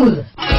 Salud.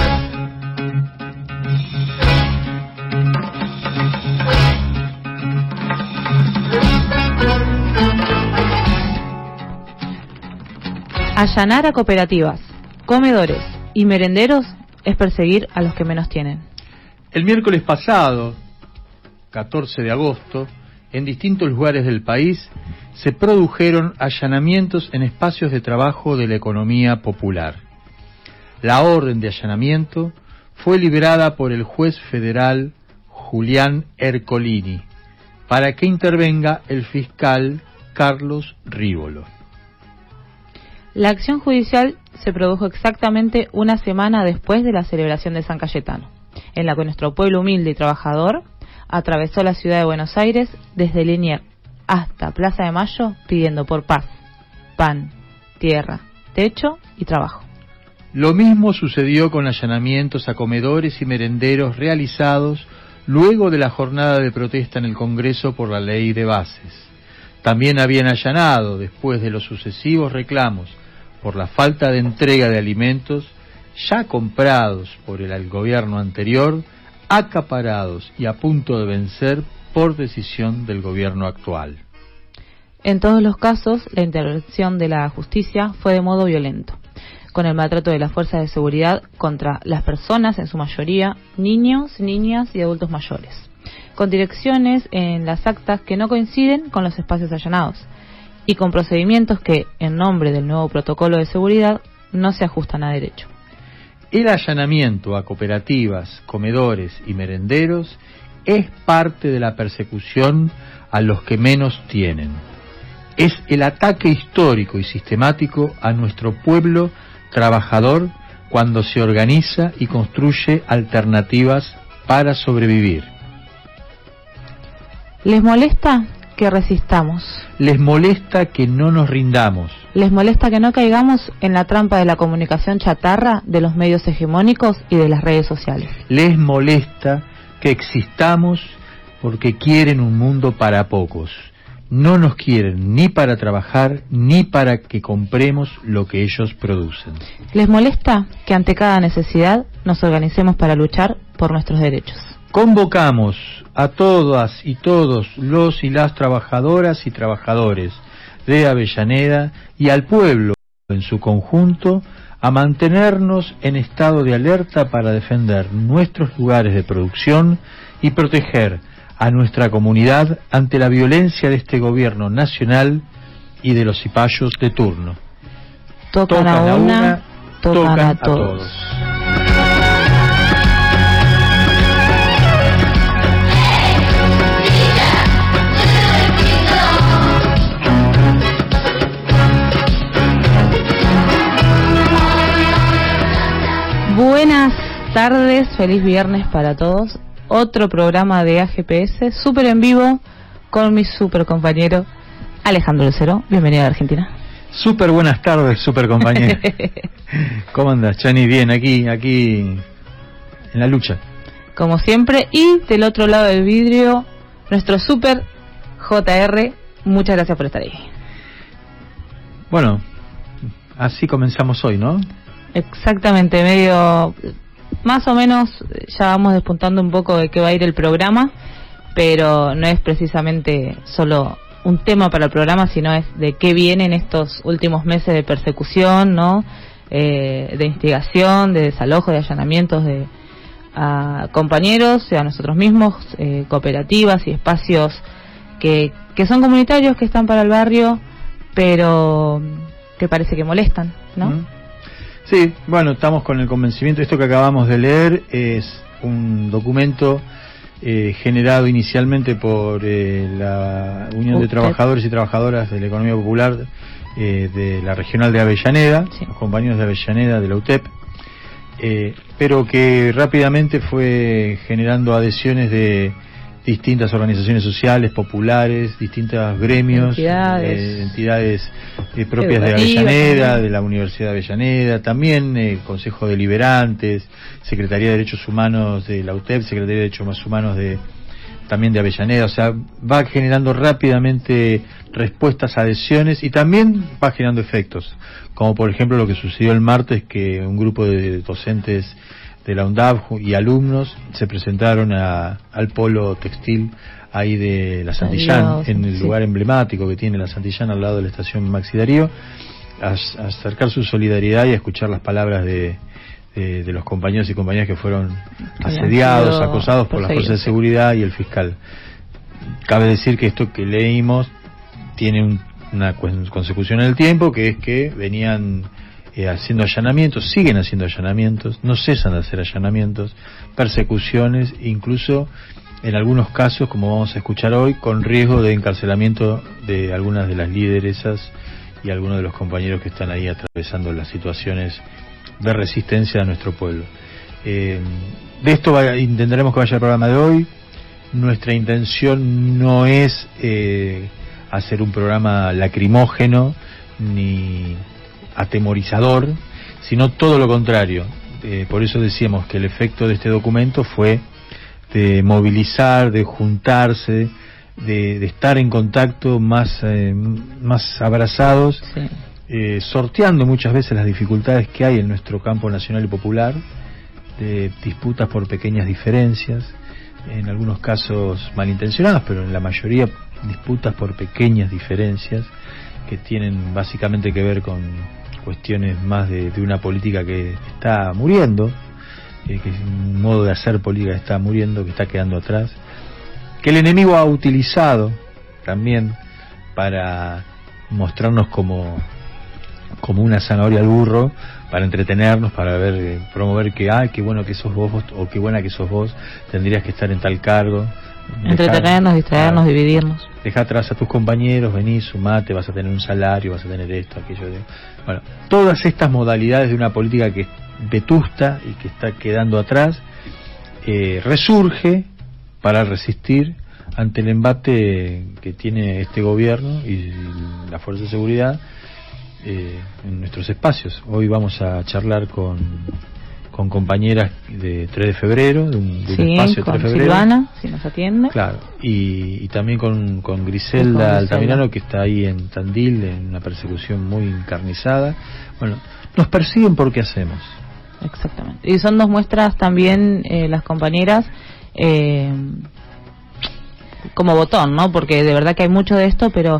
Allanar a cooperativas, comedores y merenderos es perseguir a los que menos tienen. El miércoles pasado, 14 de agosto, en distintos lugares del país se produjeron allanamientos en espacios de trabajo de la economía popular. La orden de allanamiento fue librada por el juez federal Julián Ercolini para que intervenga el fiscal Carlos Rívolo. La acción judicial se produjo exactamente una semana después de la celebración de San Cayetano, en la que nuestro pueblo humilde y trabajador atravesó la ciudad de Buenos Aires desde Liniers hasta Plaza de Mayo pidiendo por paz, pan, tierra, techo y trabajo. Lo mismo sucedió con allanamientos a comedores y merenderos realizados luego de la jornada de protesta en el Congreso por la ley de bases. También habían allanado, después de los sucesivos reclamos por la falta de entrega de alimentos ya comprados por el gobierno anterior, acaparados y a punto de vencer por decisión del gobierno actual. En todos los casos, la intervención de la justicia fue de modo violento, con el maltrato de las fuerzas de seguridad contra las personas, en su mayoría niños, niñas y adultos mayores, con direcciones en las actas que no coinciden con los espacios allanados, y con procedimientos que, en nombre del nuevo protocolo de seguridad, no se ajustan a derecho. El allanamiento a cooperativas, comedores y merenderos es parte de la persecución a los que menos tienen. Es el ataque histórico y sistemático a nuestro pueblo trabajador cuando se organiza y construye alternativas para sobrevivir. ¿Les molesta que resistamos? Les molesta que no nos rindamos. Les molesta que no caigamos en la trampa de la comunicación chatarra de los medios hegemónicos y de las redes sociales. Les molesta que existamos porque quieren un mundo para pocos. No nos quieren ni para trabajar ni para que compremos lo que ellos producen. Les molesta que ante cada necesidad nos organicemos para luchar por nuestros derechos. Convocamos a todas y todos los y las trabajadoras y trabajadores de Avellaneda y al pueblo en su conjunto a mantenernos en estado de alerta para defender nuestros lugares de producción y proteger a nuestra comunidad ante la violencia de este gobierno nacional y de los cipayos de turno. Tocan a una, tocan a todos. Buenas tardes, feliz viernes para todos. Otro programa de AGPS, súper en vivo, con mi súper compañero Alejandro Lucero. Bienvenido a Argentina. Súper buenas tardes, súper compañero. ¿Cómo andas, Chani? Bien, aquí en la lucha. Como siempre, y del otro lado del vidrio, nuestro súper JR. Muchas gracias por estar ahí. Bueno, así comenzamos hoy, ¿no? Exactamente, medio, más o menos ya vamos despuntando un poco de qué va a ir el programa, pero no es precisamente solo un tema para el programa, sino es de qué vienen estos últimos meses de persecución, ¿no? De instigación, de desalojo, de allanamientos a compañeros, a nosotros mismos, cooperativas y espacios que son comunitarios, que están para el barrio, pero que parece que molestan, ¿no? Sí, bueno, estamos con el convencimiento. Esto que acabamos de leer es un documento generado inicialmente por la Unión de Trabajadores y Trabajadoras de la Economía Popular de la Regional de Avellaneda, sí, los compañeros de Avellaneda de la UTEP, pero que rápidamente fue generando adhesiones de distintas organizaciones sociales, populares, distintos gremios, entidades propias de Avellaneda, de la Universidad de Avellaneda, también el Consejo Deliberantes, Secretaría de Derechos Humanos de la UTEP, Secretaría de Derechos Humanos de también de Avellaneda, o sea, va generando rápidamente respuestas, adhesiones, y también va generando efectos, como por ejemplo lo que sucedió el martes, que un grupo de docentes de la UNDAV y alumnos se presentaron al polo textil ahí de la Santillán, en el lugar emblemático que tiene la Santillán al lado de la estación Maxi Darío, a acercar su solidaridad y a escuchar las palabras de los compañeros y compañeras que fueron asediados, acosados por las fuerzas de seguridad y el fiscal. Cabe decir que esto que leímos tiene una consecución en el tiempo, que es que venían haciendo allanamientos, siguen haciendo allanamientos, no cesan de hacer allanamientos, persecuciones, incluso en algunos casos, como vamos a escuchar hoy, con riesgo de encarcelamiento de algunas de las lideresas y algunos de los compañeros que están ahí atravesando las situaciones de resistencia a nuestro pueblo. De esto intentaremos que vaya el programa de hoy. Nuestra intención no es hacer un programa lacrimógeno ni atemorizador, sino todo lo contrario. Por eso decíamos que el efecto de este documento fue de movilizar, de juntarse, de estar en contacto más abrazados, sí. Sorteando muchas veces las dificultades que hay en nuestro campo nacional y popular, de disputas por pequeñas diferencias, en algunos casos malintencionadas, pero en la mayoría disputas por pequeñas diferencias que tienen básicamente que ver con cuestiones más de una política que está muriendo, que un modo de hacer política que está muriendo, que está quedando atrás, que el enemigo ha utilizado también para mostrarnos como una zanahoria al burro, para entretenernos, para ver, promover que qué bueno que sos vos, o qué buena que sos vos, tendrías que estar en tal cargo. Entretenernos, distraernos, dividirnos. Deja atrás a tus compañeros, vení, sumate, vas a tener un salario, vas a tener esto, aquello. Bueno, todas estas modalidades de una política que es vetusta y que está quedando atrás, resurge para resistir ante el embate que tiene este gobierno y la fuerza de seguridad en nuestros espacios. Hoy vamos a charlar con compañeras de 3 de febrero, de un espacio de 3 de febrero. Silvana, si nos atiende. Claro, y también con Griselda Altamirano, que está ahí en Tandil, en una persecución muy encarnizada. Bueno, nos persiguen porque hacemos. Exactamente. Y son dos muestras también, las compañeras, como botón, ¿no? Porque de verdad que hay mucho de esto, pero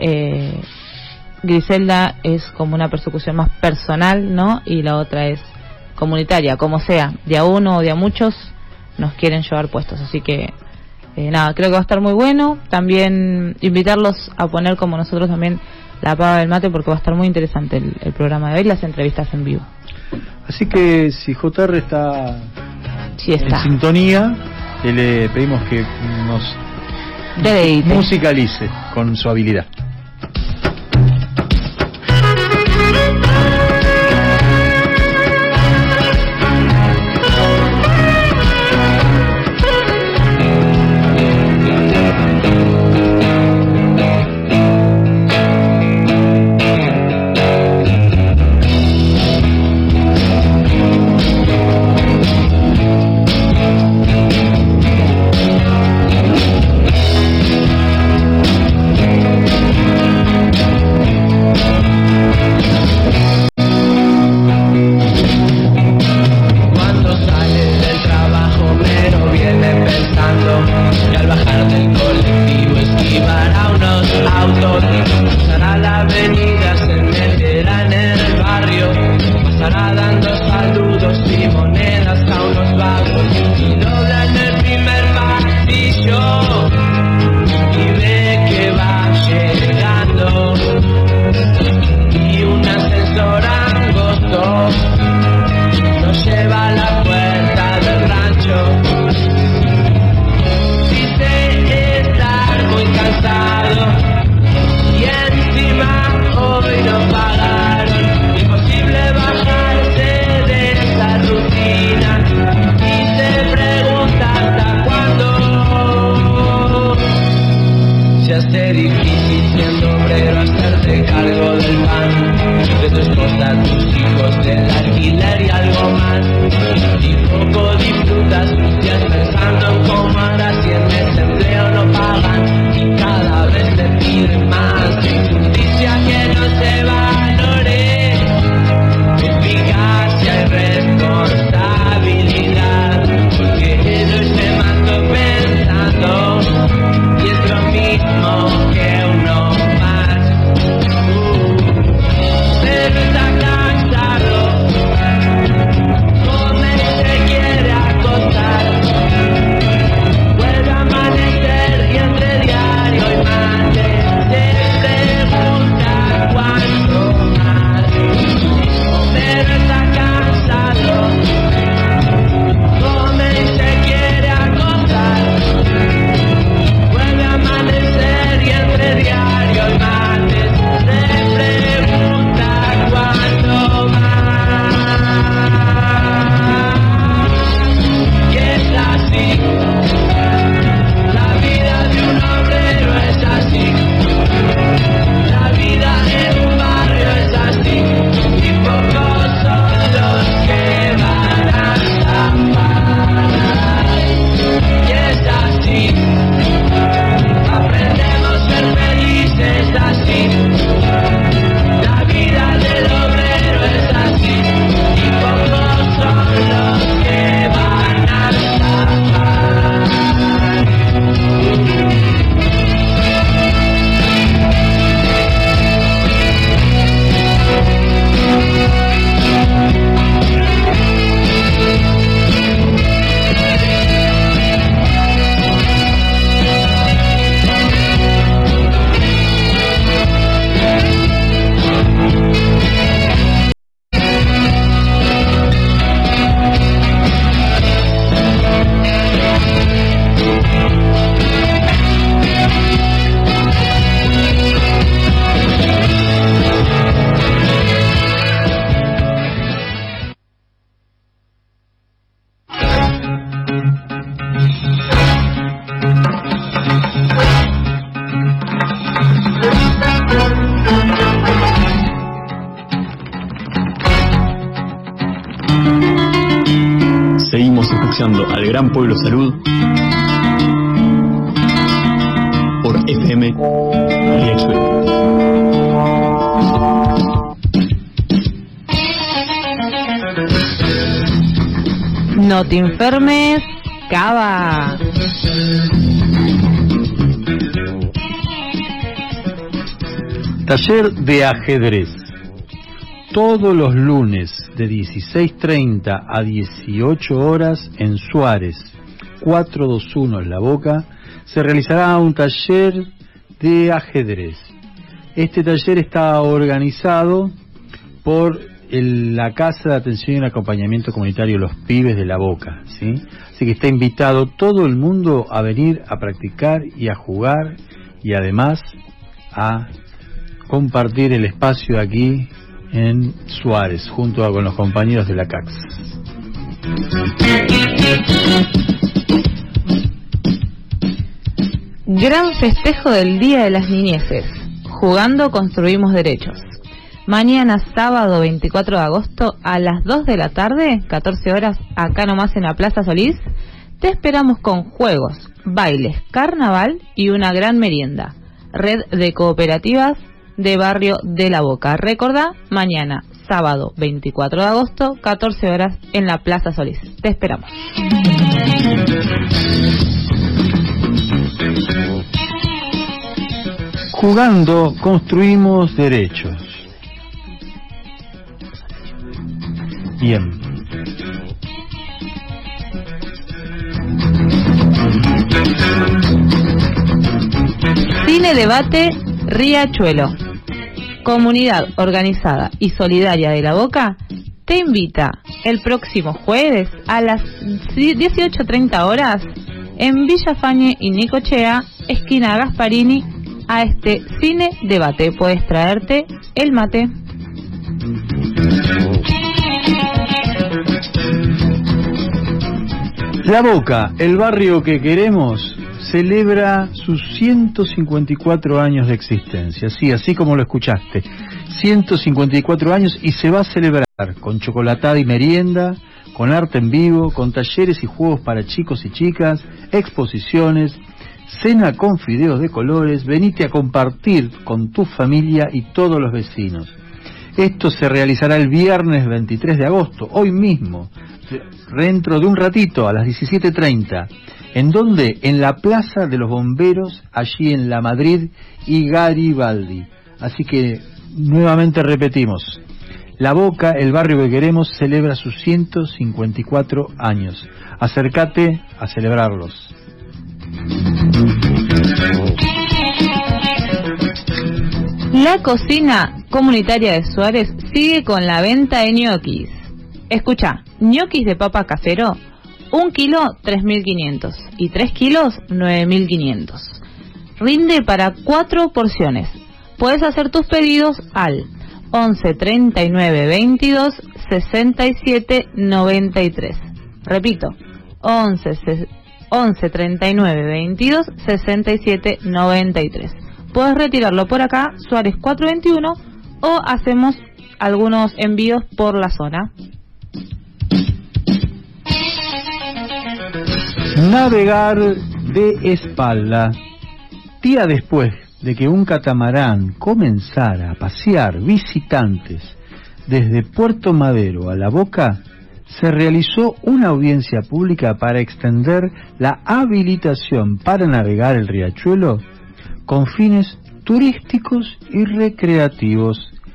Griselda es como una persecución más personal, ¿no? Y la otra es comunitaria, como sea, de a uno o de a muchos nos quieren llevar puestos, así que nada, creo que va a estar muy bueno. También invitarlos a poner, como nosotros también, la pava del mate, porque va a estar muy interesante el programa de hoy, las entrevistas en vivo. Así que si JR está en sintonía, le pedimos que nos musicalice con su habilidad. escuchando al Gran Pueblo Salud por FM Riachuelo. No te enfermes, Cava. Taller de ajedrez. Todos los lunes de 16:30 a 18 horas en Suárez, 421 en La Boca, se realizará un taller de ajedrez. Este taller está organizado por la Casa de Atención y Acompañamiento Comunitario Los Pibes de La Boca, ¿sí? Así que está invitado todo el mundo a venir a practicar y a jugar y además a compartir el espacio aquí en Suárez, junto con los compañeros de la CAX. Gran festejo del Día de las Niñeces. Jugando construimos derechos. Mañana sábado 24 de agosto a las 2 de la tarde, 14 horas, acá nomás en la Plaza Solís, te esperamos con juegos, bailes, carnaval y una gran merienda. Red de cooperativas de Barrio de La Boca. Recordá, mañana, sábado 24 de agosto, 14 horas en la Plaza Solís. Te esperamos. Jugando construimos derechos. Bien. Cine Debate Riachuelo. Comunidad organizada y solidaria de La Boca te invita el próximo jueves a las 18:30 horas en Villa Fañe y Nicochea, esquina Gasparini, a este Cine Debate. Puedes traerte el mate. La Boca, el barrio que queremos, celebra sus 154 años de existencia. Sí, así como lo escuchaste. 154 años y se va a celebrar con chocolatada y merienda, con arte en vivo, con talleres y juegos para chicos y chicas, exposiciones, cena con fideos de colores. Venite a compartir con tu familia y todos los vecinos. Esto se realizará el viernes 23 de agosto, hoy mismo, dentro de un ratito, a las 17:30. ¿En dónde? En la Plaza de los Bomberos, allí en La Madrid y Garibaldi. Así que, nuevamente repetimos, La Boca, el barrio que queremos, celebra sus 154 años. Acércate a celebrarlos. La cocina comunitaria de Suárez sigue con la venta de ñoquis. Escucha, ñoquis de papa casero, 1 kilo 3.500 y 3 kilos 9.500. Rinde para 4 porciones. Puedes hacer tus pedidos al 11 39 22 67 93. Repito, 11 39 22 67 93. Puedes retirarlo por acá, Suárez 421, o hacemos algunos envíos por la zona. Navegar de espalda. Día después de que un catamarán comenzara a pasear visitantes desde Puerto Madero a La Boca, se realizó una audiencia pública para extender la habilitación para navegar el riachuelo con fines turísticos y recreativos.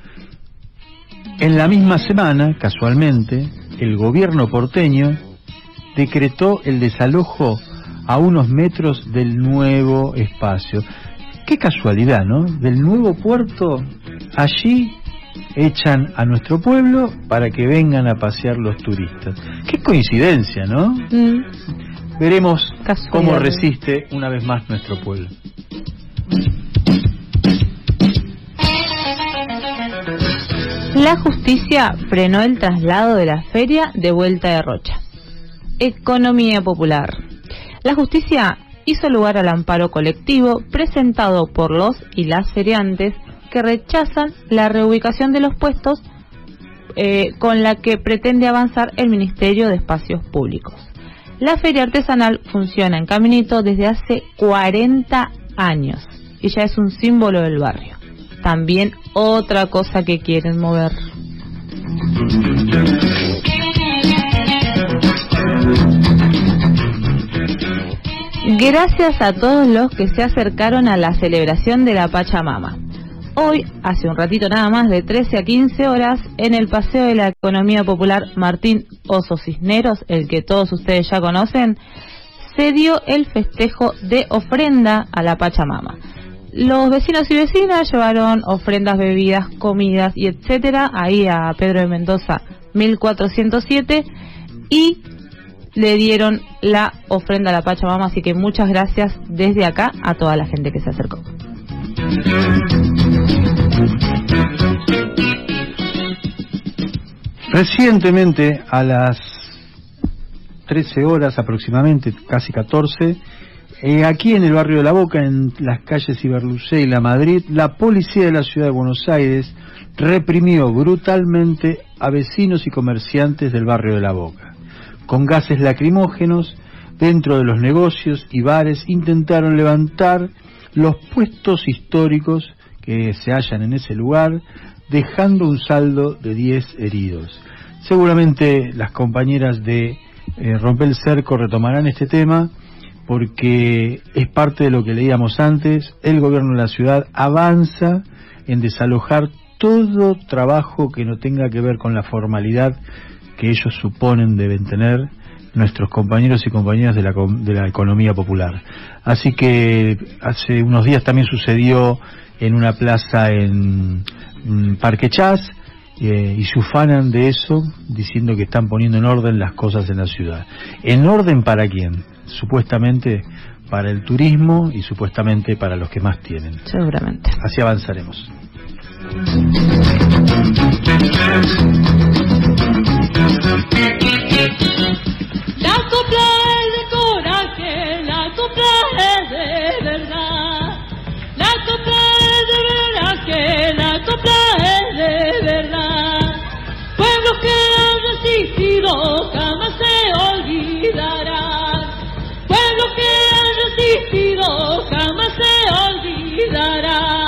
En la misma semana, casualmente, el gobierno porteño decretó el desalojo a unos metros del nuevo espacio. Qué casualidad, ¿no? Del nuevo puerto, allí echan a nuestro pueblo para que vengan a pasear los turistas. Qué coincidencia, ¿no? Veremos cómo resiste una vez más nuestro pueblo. La justicia frenó el traslado de la feria de Vuelta de Rocha. Economía popular. La justicia hizo lugar al amparo colectivo presentado por los y las feriantes que rechazan la reubicación de los puestos con la que pretende avanzar el Ministerio de Espacios Públicos. La feria artesanal funciona en Caminito desde hace 40 años y ya es un símbolo del barrio. También otra cosa que quieren mover. Gracias a todos los que se acercaron a la celebración de la Pachamama. Hoy, hace un ratito nada más, de 13 a 15 horas, en el Paseo de la Economía Popular Martín Oso Cisneros, el que todos ustedes ya conocen, se dio el festejo de ofrenda a la Pachamama. Los vecinos y vecinas llevaron ofrendas, bebidas, comidas y etcétera, ahí a Pedro de Mendoza 1407, y le dieron la ofrenda a la Pachamama, así que muchas gracias desde acá a toda la gente que se acercó. Recientemente, a las 13 horas aproximadamente, casi 14, aquí en el barrio de La Boca, en las calles Iberlucé y La Madrid, la policía de la ciudad de Buenos Aires reprimió brutalmente a vecinos y comerciantes del barrio de La Boca. Con gases lacrimógenos, dentro de los negocios y bares, intentaron levantar los puestos históricos que se hallan en ese lugar, dejando un saldo de 10 heridos. Seguramente las compañeras de Romper el Cerco retomarán este tema, porque es parte de lo que leíamos antes. El gobierno de la ciudad avanza en desalojar todo trabajo que no tenga que ver con la formalidad que ellos suponen deben tener nuestros compañeros y compañeras de la economía popular. Así que hace unos días también sucedió en una plaza en Parque Chas, y se ufanan de eso, diciendo que están poniendo en orden las cosas en la ciudad. ¿En orden para quién? Supuestamente para el turismo y supuestamente para los que más tienen. Seguramente. Así avanzaremos. La copla es de coraje, la copla es de verdad. La copla es de coraje, la copla es de verdad. Pueblos que han resistido jamás se olvidarán. Pueblos que han resistido jamás se olvidarán.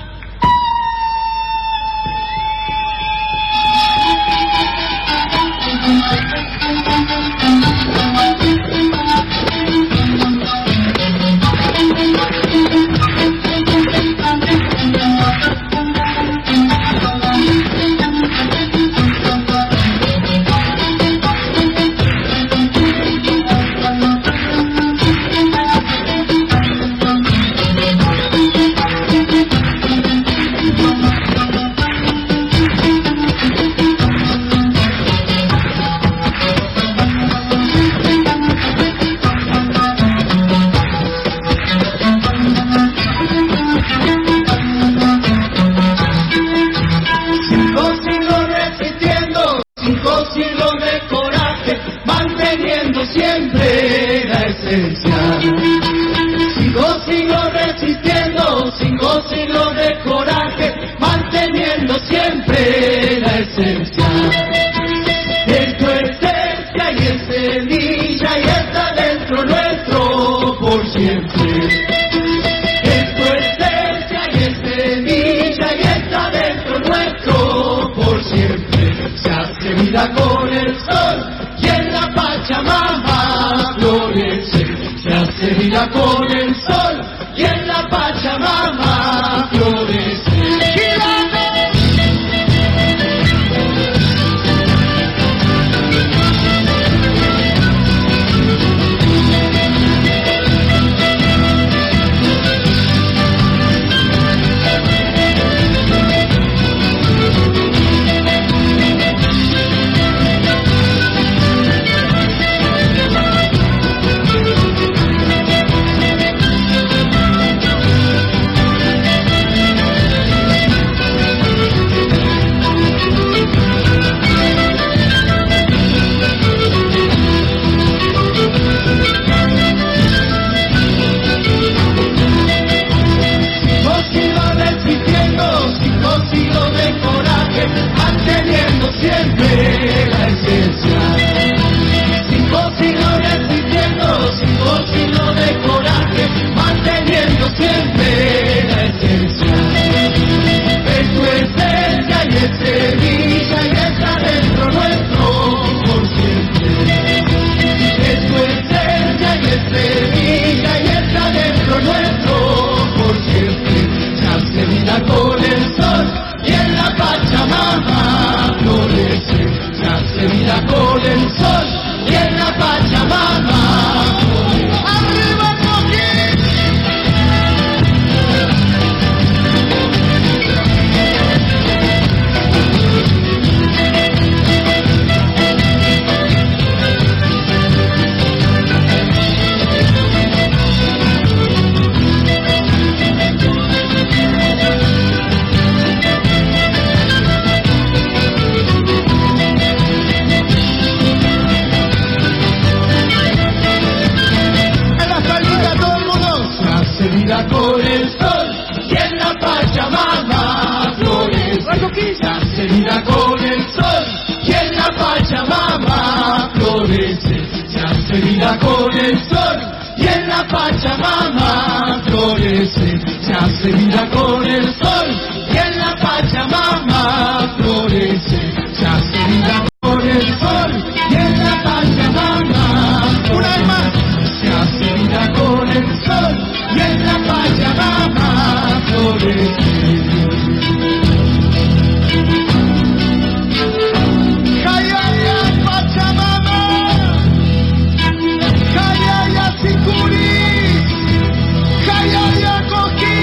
Siempre la esencia. 5 siglos resistiendo, 5 siglos de coraje, manteniendo siempre la esencia. Es tu esencia y es semilla y está dentro nuestro por siempre. Es tu esencia y es semilla y está dentro nuestro por siempre. Se hace vida con el sol y en la Pachamama florece. Se hace vida con el sol y en la Pachamama florece. vida con el sol y en la Pachamama florece. Se hace vida con el sol y en la Pachamama florece. Se hace vida con el sol y en la Pachamama florece. Se hace vida con el sol y en la Pachamama florece. Se hace vida con el sol y en la Pachamama florece. Una vez más. Se hace vida con el sol y en la Pachamama florece. Jayaya Pachamama, Jayaya Sicuri, Jayaya Coquí.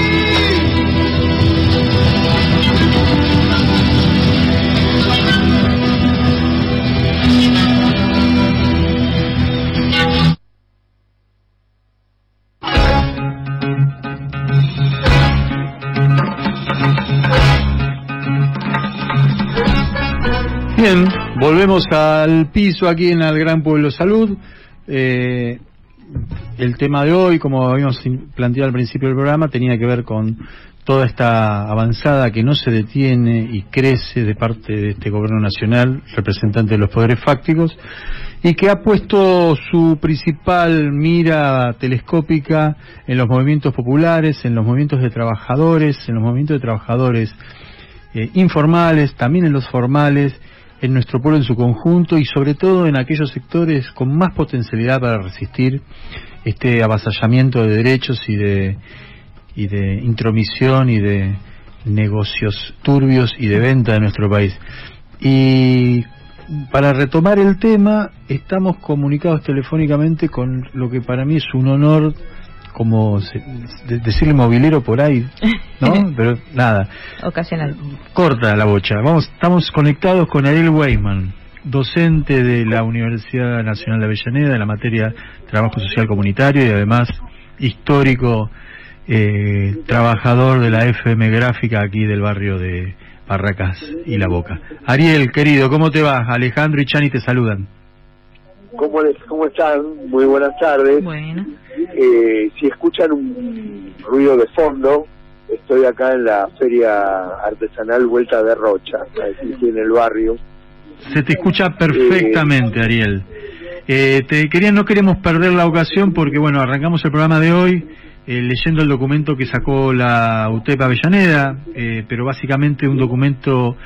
Bien, volvemos al piso aquí en el Gran Pueblo Salud. El tema de hoy, como habíamos planteado al principio del programa, tenía que ver con toda esta avanzada que no se detiene y crece de parte de este gobierno nacional, representante de los poderes fácticos, y que ha puesto su principal mira telescópica en los movimientos populares, en los movimientos de trabajadores, informales, también en los formales, en nuestro pueblo en su conjunto y sobre todo en aquellos sectores con más potencialidad para resistir este avasallamiento de derechos y de intromisión y de negocios turbios y de venta de nuestro país. Y para retomar el tema, estamos comunicados telefónicamente con lo que para mí es un honor, como decirle movilero por ahí, ¿no? Pero nada. Ocasional. Corta la bocha. Estamos conectados con Ariel Weisman, docente de la Universidad Nacional de Avellaneda en la materia Trabajo Social Comunitario y además histórico trabajador de la FM Gráfica aquí del barrio de Barracas y La Boca. Ariel, querido, ¿cómo te va? Alejandro y Chani te saludan. ¿Cómo están? Muy buenas tardes. Bueno. Si escuchan un ruido de fondo, estoy acá en la Feria Artesanal Vuelta de Rocha, aquí en el barrio. Se te escucha perfectamente, Ariel. No queremos perder la ocasión porque, bueno, arrancamos el programa de hoy leyendo el documento que sacó la UTEP Avellaneda, pero básicamente un documento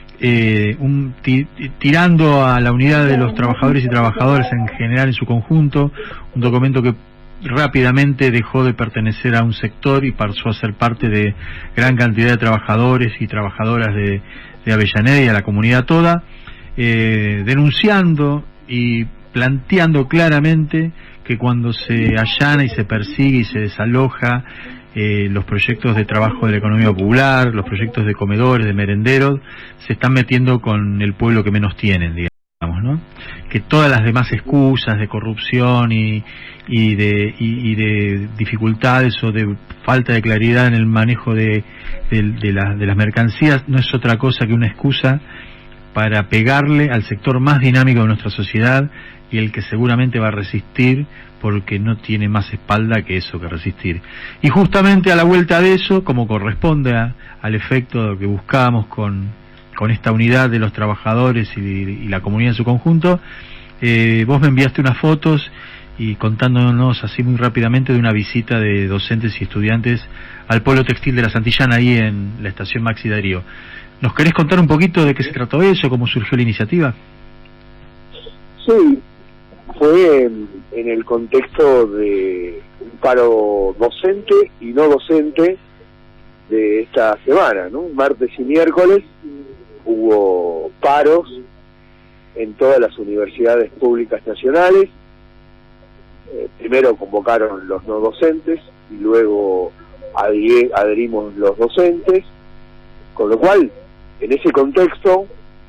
tirando a la unidad de los trabajadores y trabajadoras en general en su conjunto, un documento que rápidamente dejó de pertenecer a un sector y pasó a ser parte de gran cantidad de trabajadores y trabajadoras de Avellaneda y a la comunidad toda, denunciando y planteando claramente que cuando se allana y se persigue y se desaloja los proyectos de trabajo de la economía popular, los proyectos de comedores, de merenderos, se están metiendo con el pueblo que menos tienen, digamos, ¿no? Que todas las demás excusas de corrupción y de dificultades o de falta de claridad en el manejo de las mercancías no es otra cosa que una excusa para pegarle al sector más dinámico de nuestra sociedad y el que seguramente va a resistir porque no tiene más espalda que eso, que resistir. Y justamente a la vuelta de eso, como corresponde al efecto que buscábamos con esta unidad de los trabajadores y la comunidad en su conjunto, vos me enviaste unas fotos y contándonos así muy rápidamente de una visita de docentes y estudiantes al polo textil de la Santillana, ahí en la estación Maxi Darío. ¿Nos querés contar un poquito de qué se trató eso, cómo surgió la iniciativa? Sí, fue en el contexto de un paro docente y no docente de esta semana, ¿no? Martes y miércoles hubo paros en todas las universidades públicas nacionales. Primero convocaron los no docentes y luego adherimos los docentes, con lo cual, en ese contexto,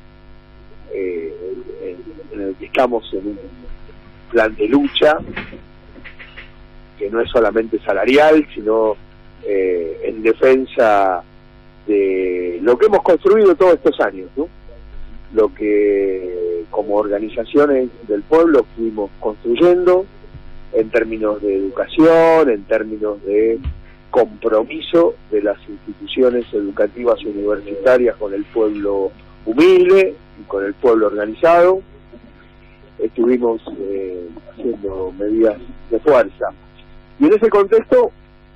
en el que estamos en un plan de lucha, que no es solamente salarial, sino en defensa de lo que hemos construido todos estos años, ¿no? Lo que como organizaciones del pueblo fuimos construyendo en términos de educación, en términos de compromiso de las instituciones educativas universitarias con el pueblo humilde y con el pueblo organizado. Estuvimos haciendo medidas de fuerza. Y en ese contexto,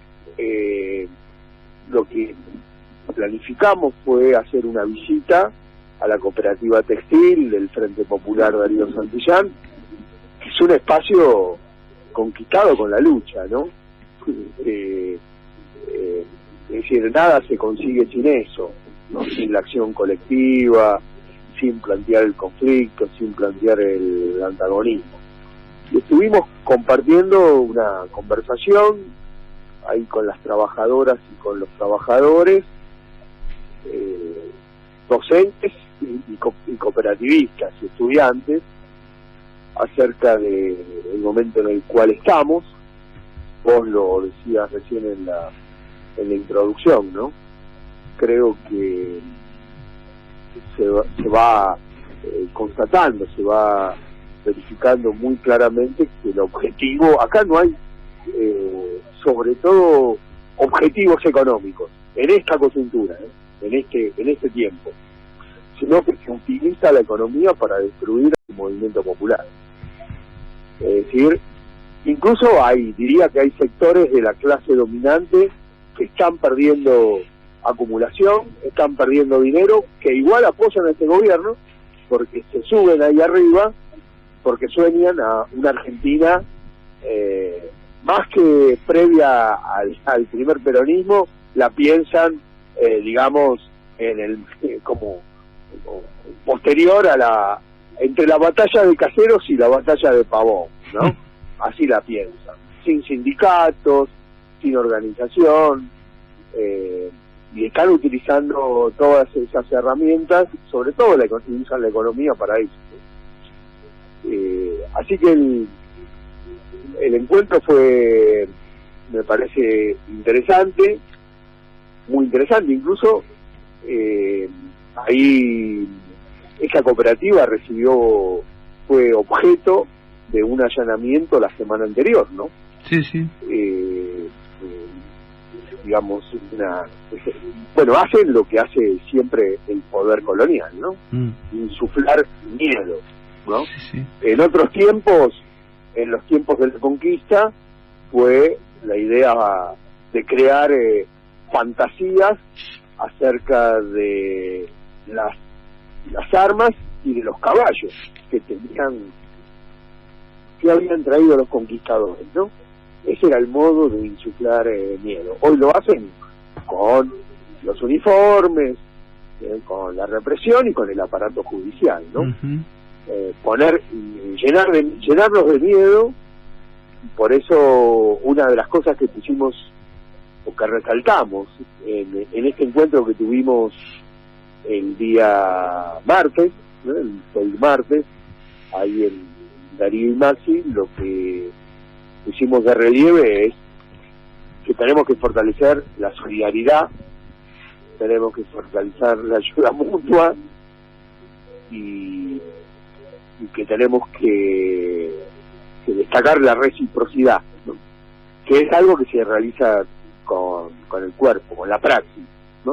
lo que planificamos fue hacer una visita a la cooperativa textil del Frente Popular Darío Santillán, que es un espacio conquistado con la lucha, ¿no? Es decir, nada se consigue sin eso, ¿no? Sin la acción colectiva, sin plantear el conflicto, sin plantear el antagonismo. Y estuvimos compartiendo una conversación ahí con las trabajadoras y con los trabajadores, docentes y cooperativistas y estudiantes, acerca del momento en el cual estamos. Vos lo decías recién en la introducción, ¿no? Creo que se va constatando, se va verificando muy claramente que el objetivo, acá no hay sobre todo objetivos económicos en esta coyuntura, en este tiempo, sino que se utiliza la economía para destruir el movimiento popular. Es decir, incluso diría que hay sectores de la clase dominante que están perdiendo acumulación, están perdiendo dinero, que igual apoyan a este gobierno, porque se suben ahí arriba, porque sueñan a una Argentina más que previa al primer peronismo, la piensan, digamos, como posterior a entre la batalla de Caseros y la batalla de Pavón, ¿no? Así la piensan, sin sindicatos, sin organización, y están utilizando todas esas herramientas, sobre todo usan la economía para eso. Así que el encuentro fue, me parece, interesante, muy interesante. Incluso ahí esa cooperativa fue objeto de un allanamiento la semana anterior, ¿no? Sí, sí. Digamos, hacen lo que hace siempre el poder colonial, ¿no? Insuflar miedo, ¿no? Sí, sí. En otros tiempos, en los tiempos de la conquista, fue la idea de crear fantasías acerca de las armas y de los caballos que habían traído los conquistadores, ¿no? Ese era el modo de insuflar miedo. Hoy lo hacen con los uniformes, con la represión y con el aparato judicial, ¿no? Llenarnos de miedo. Por eso una de las cosas que pusimos o que resaltamos en este encuentro que tuvimos el día martes, ¿no? el martes, ahí en Darío y Maxi, lo que pusimos de relieve es que tenemos que fortalecer la solidaridad, tenemos que fortalecer la ayuda mutua y que tenemos que destacar la reciprocidad, ¿no? Que es algo que se realiza con el cuerpo, con la praxis, ¿no?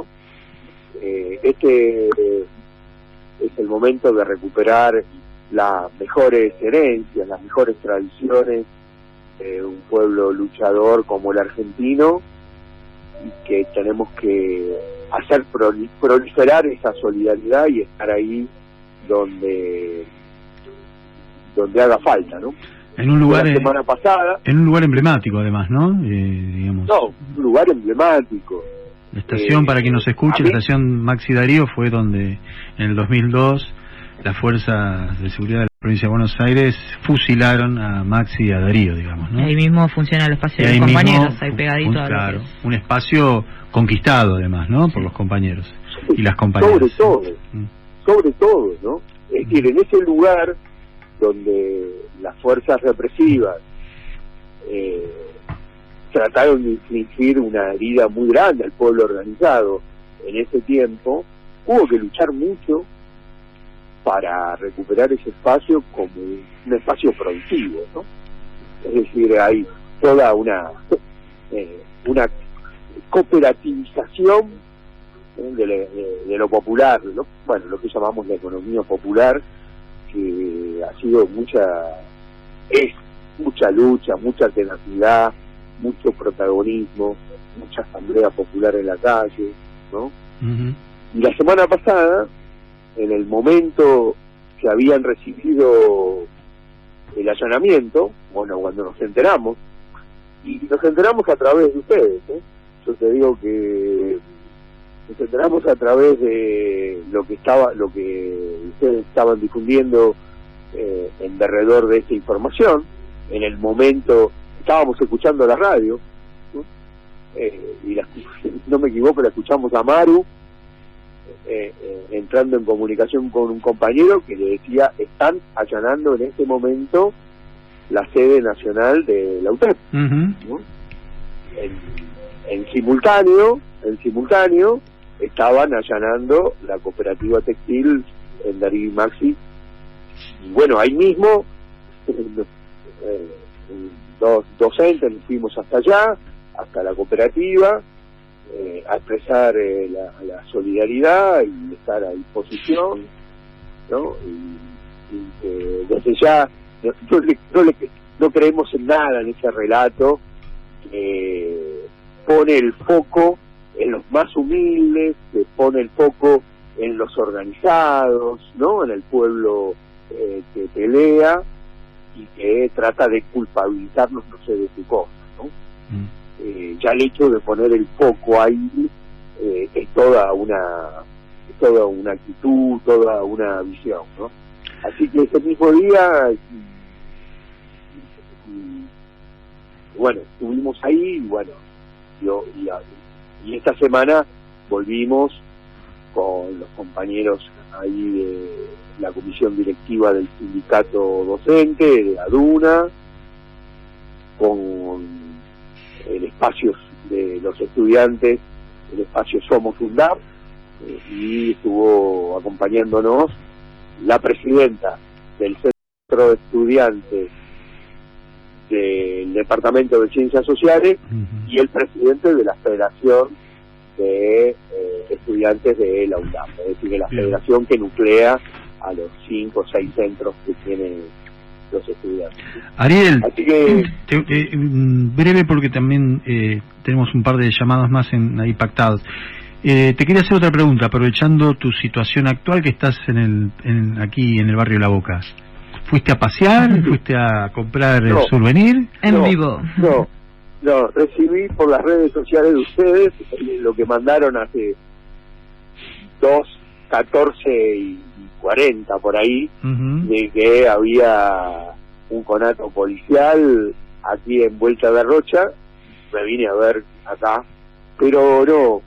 Este es el momento de recuperar las mejores herencias, las mejores tradiciones de un pueblo luchador como el argentino, y que tenemos que hacer proliferar esa solidaridad y estar ahí donde haga falta, ¿no? En un lugar, la semana pasada, en un lugar emblemático además, ¿no? Digamos. No, un lugar emblemático. La estación, para quien nos escuche, la estación Maxi Darío fue donde en el 2002 las fuerzas de seguridad de la provincia de Buenos Aires fusilaron a Maxi y a Darío, digamos, ¿no? Ahí mismo funciona el espacio de los compañeros, ahí pegadito. Claro, un espacio conquistado además, ¿no? Por los compañeros y las compañeras. Sobre todo, ¿no? Es decir, en ese lugar donde las fuerzas represivas trataron de infligir una herida muy grande al pueblo organizado en ese tiempo, hubo que luchar mucho para recuperar ese espacio como un espacio productivo, ¿no? Es decir, hay toda una cooperativización de lo popular, ¿no? Bueno, lo que llamamos la economía popular, que ha sido es mucha lucha, mucha tenacidad, mucho protagonismo, mucha asamblea popular en la calle, ¿no? Y la semana pasada, en el momento que habían recibido el allanamiento, bueno, cuando nos enteramos a través de ustedes, ¿eh? Yo te digo que nos enteramos a través de lo que ustedes estaban difundiendo en derredor de esta información. En el momento estábamos escuchando la radio, ¿no? Y no me equivoco, la escuchamos a Maru entrando en comunicación con un compañero que le decía: están allanando en este momento la sede nacional de la UTEP, ¿no? En simultáneo estaban allanando la cooperativa textil en Darío y Maxi, y bueno, ahí mismo dos docentes nos fuimos hasta allá, hasta la cooperativa, a expresar la solidaridad y estar a disposición, ¿no? Y desde ya no creemos en nada en ese relato que pone el foco en los más humildes, que pone el foco en los organizados, ¿no? En el pueblo que pelea y que trata de culpabilizarnos no sé de qué cosa, ¿no? Ya el hecho de poner el foco ahí es toda una actitud, toda una visión, ¿no? Así que ese mismo día, bueno, estuvimos ahí, y bueno, y esta semana volvimos con los compañeros ahí de la comisión directiva del sindicato docente, de ADUNA, con el espacio de los estudiantes, el espacio Somos UNDAP, y estuvo acompañándonos la presidenta del Centro de Estudiantes del Departamento de Ciencias Sociales y el presidente de la Federación de Estudiantes de la UNDAP, es decir, de la federación que nuclea a los 5 o 6 centros que tienen los estudiantes. Ariel, así que breve porque también tenemos un par de llamadas más ahí pactados. Te quería hacer otra pregunta, aprovechando tu situación actual, que estás aquí en el barrio La Boca. ¿Fuiste a pasear? ¿Fuiste a comprar souvenir? En vivo. No, recibí por las redes sociales de ustedes lo que mandaron hace 14:40 por ahí, de que había un conato policial aquí en Vuelta de Rocha. Me vine a ver acá, pero no,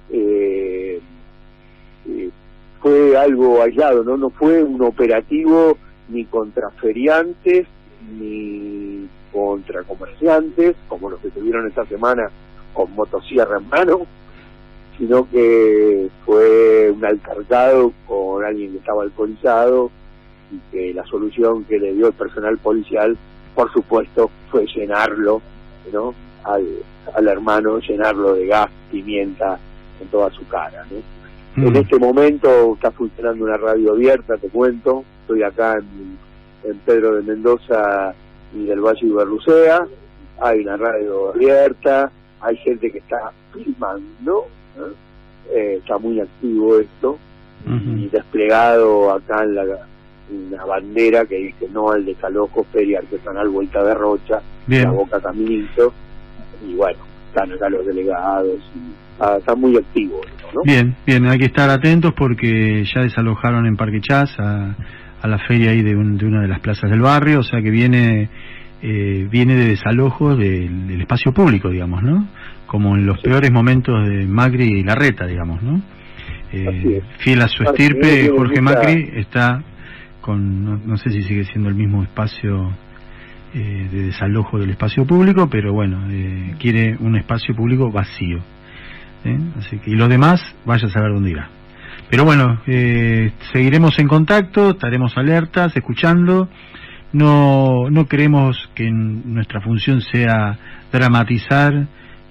fue algo aislado, no fue un operativo ni contra feriantes ni contra comerciantes como los que tuvieron esta semana con motosierra en mano, sino que fue un altercado con alguien que estaba alcoholizado, y que la solución que le dio el personal policial, por supuesto, fue llenarlo, ¿no? al hermano, llenarlo de gas, pimienta en toda su cara, ¿no? En este momento está funcionando una radio abierta, te cuento. Estoy acá en Pedro de Mendoza y del Valle de Berrucea. Hay una radio abierta, hay gente que está filmando, ¿no? Está muy activo esto, y desplegado acá en la bandera que dice no al desalojo, Feria Artesanal Vuelta de Rocha, La Boca Caminito, y bueno, están acá los delegados, y está muy activo esto, ¿no? Bien, hay que estar atentos porque ya desalojaron en Parque Chas a la feria ahí de una de las plazas del barrio, o sea que viene de desalojos del espacio público, digamos, ¿no? Como en los peores momentos de Macri y Larreta, digamos, ¿no? Fiel a su estirpe, Jorge Macri está con, no sé si sigue siendo el mismo espacio de desalojo del espacio público, pero bueno, quiere un espacio público vacío, así que, y los demás vaya a saber dónde irá. Pero bueno, seguiremos en contacto, estaremos alertas, escuchando. No creemos que nuestra función sea dramatizar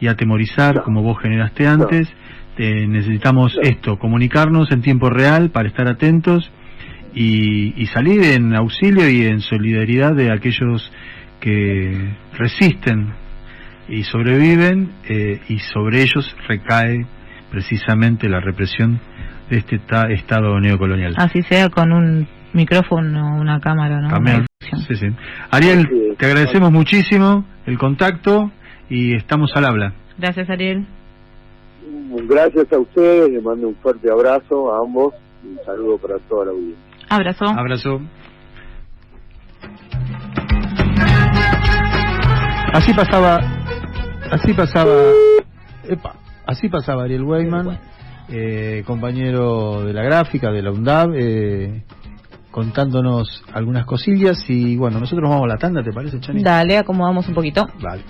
y atemorizar como vos generaste antes. Necesitamos esto, comunicarnos en tiempo real para estar atentos y salir en auxilio y en solidaridad de aquellos que resisten y sobreviven, y sobre ellos recae precisamente la represión de este Estado neocolonial. Así sea con un micrófono, una cámara, ¿no? También, sí. Ariel, te agradecemos muchísimo el contacto y estamos al habla. Gracias, Ariel. Gracias a ustedes, les mando un fuerte abrazo a ambos y un saludo para toda la audiencia. Abrazo. Así pasaba Ariel Weyman, compañero de la gráfica de la UNDAB, contándonos algunas cosillas. Y bueno, nosotros vamos a la tanda, ¿te parece, Chani? Dale, acomodamos un poquito. Vale.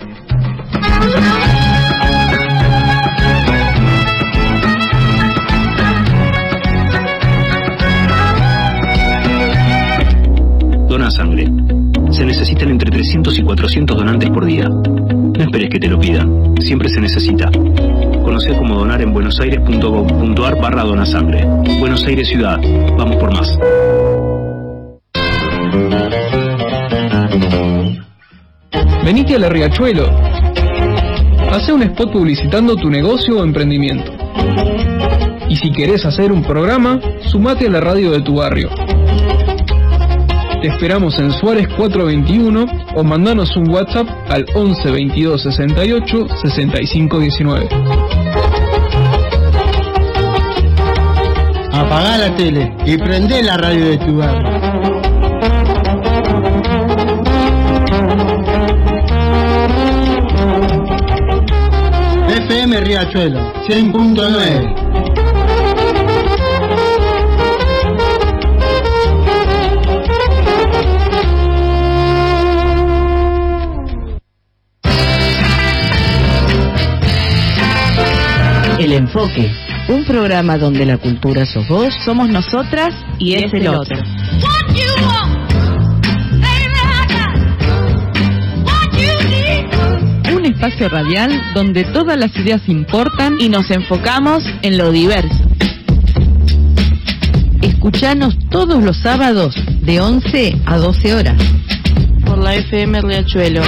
Dona sangre. Se necesitan entre 300 y 400 donantes por día. No esperes que te lo pidan, siempre se necesita. Conocé cómo donar en buenosaires.gov.ar/donasangre. Buenos Aires Ciudad, vamos por más. Venite a La Riachuelo. Hacé un spot publicitando tu negocio o emprendimiento. Y si querés hacer un programa, sumate a la radio de tu barrio. Te esperamos en Suárez 421 o mandanos un WhatsApp al 11 22 68 65 19. Apagá la tele y prendé la radio de tu barrio. FM Riachuelo 100.9. El Enfoque, un programa donde la cultura sos vos, somos nosotras y es el otro. Un espacio radial donde todas las ideas importan y nos enfocamos en lo diverso. Escuchanos todos los sábados de 11 a 12 horas por la FM Riachuelo.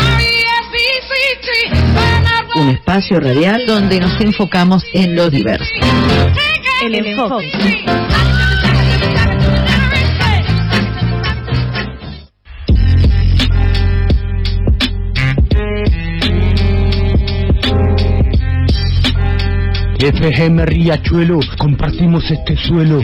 Un espacio radial donde nos enfocamos en lo diverso. El Enfoque. FM Riachuelo, compartimos este suelo.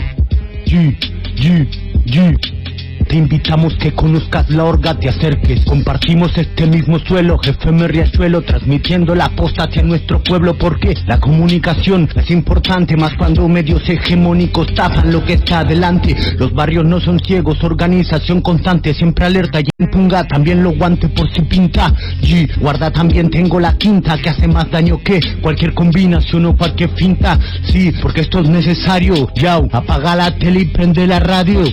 Te invitamos que conozcas la orga, te acerques. Compartimos este mismo suelo, FM Riachuelo, transmitiendo la posta hacia nuestro pueblo, porque la comunicación es importante, más cuando medios hegemónicos tapan lo que está adelante. Los barrios no son ciegos, organización constante, siempre alerta y en punga, también lo guante por si pinta. Guarda, también tengo la quinta, que hace más daño que cualquier combinación o cualquier finta. Sí, porque esto es necesario. Apaga la tele y prende la radio.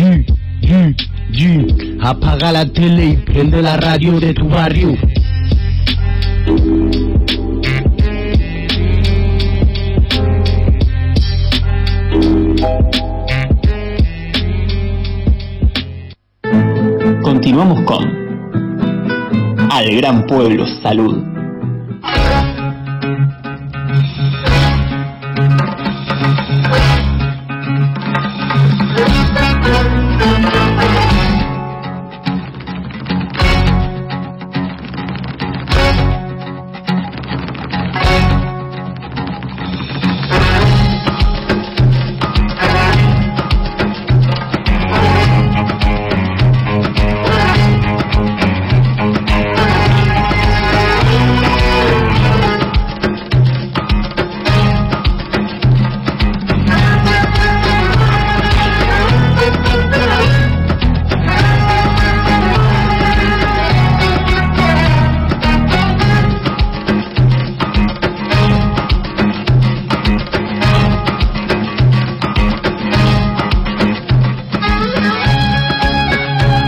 Apaga la tele y prende la radio de tu barrio. Continuamos con Al Gran Pueblo Salud.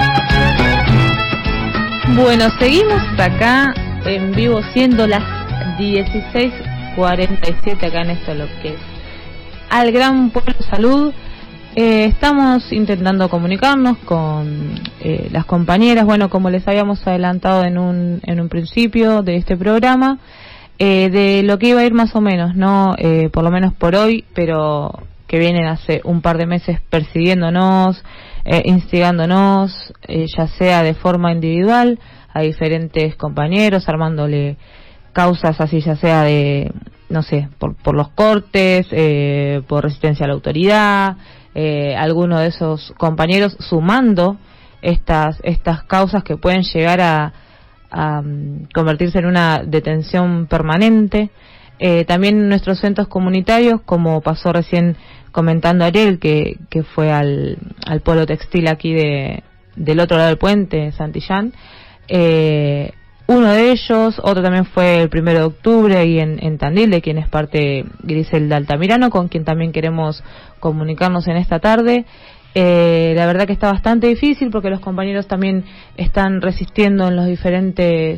Bueno, seguimos acá en vivo siendo las 16:47 acá en esto lo que es Al Gran Pueblo Salud. Estamos intentando comunicarnos con las compañeras, bueno, como les habíamos adelantado en un principio de este programa, de lo que iba a ir más o menos, ¿no? Por lo menos por hoy, pero que vienen hace un par de meses persiguiéndonos, instigándonos, ya sea de forma individual a diferentes compañeros, armándole causas así, ya sea de, no sé, por los cortes, por resistencia a la autoridad, alguno de esos compañeros sumando estas causas que pueden llegar a convertirse en una detención permanente. También en nuestros centros comunitarios, como pasó recién comentando Ariel, que fue al polo textil aquí del otro lado del puente, Santillán, uno de ellos, otro también fue el 1 de octubre ahí en Tandil, de quien es parte Griselda Altamirano, con quien también queremos comunicarnos en esta tarde. La verdad que está bastante difícil porque los compañeros también están resistiendo en los diferentes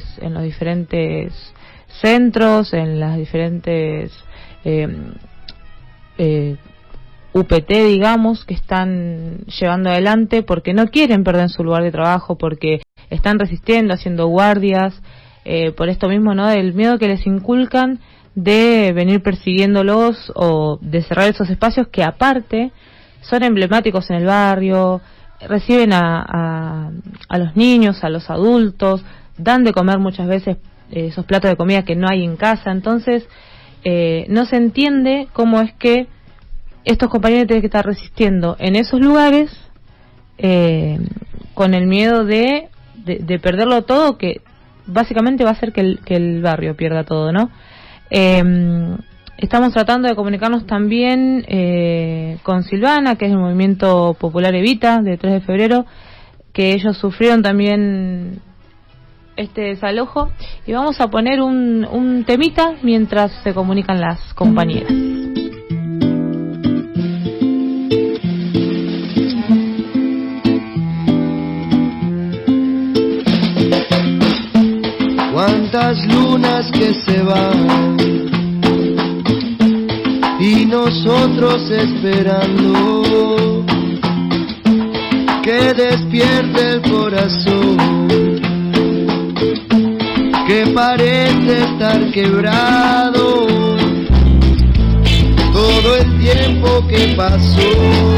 centros, en las diferentes UPT, digamos, que están llevando adelante porque no quieren perder su lugar de trabajo, porque están resistiendo, haciendo guardias, por esto mismo, ¿no? Del miedo que les inculcan de venir persiguiéndolos o de cerrar esos espacios que aparte son emblemáticos en el barrio, reciben a los niños, a los adultos, dan de comer muchas veces esos platos de comida que no hay en casa. Entonces no se entiende cómo es que estos compañeros tienen que estar resistiendo en esos lugares con el miedo de perderlo todo, que básicamente va a hacer que el barrio pierda todo, ¿no? Estamos tratando de comunicarnos también con Silvana, que es el Movimiento Popular Evita de 3 de febrero, que ellos sufrieron también este desalojo, y vamos a poner un temita mientras se comunican las compañeras. Cuántas lunas que se van y nosotros esperando que despierte el corazón que parece estar quebrado. Todo el tiempo que pasó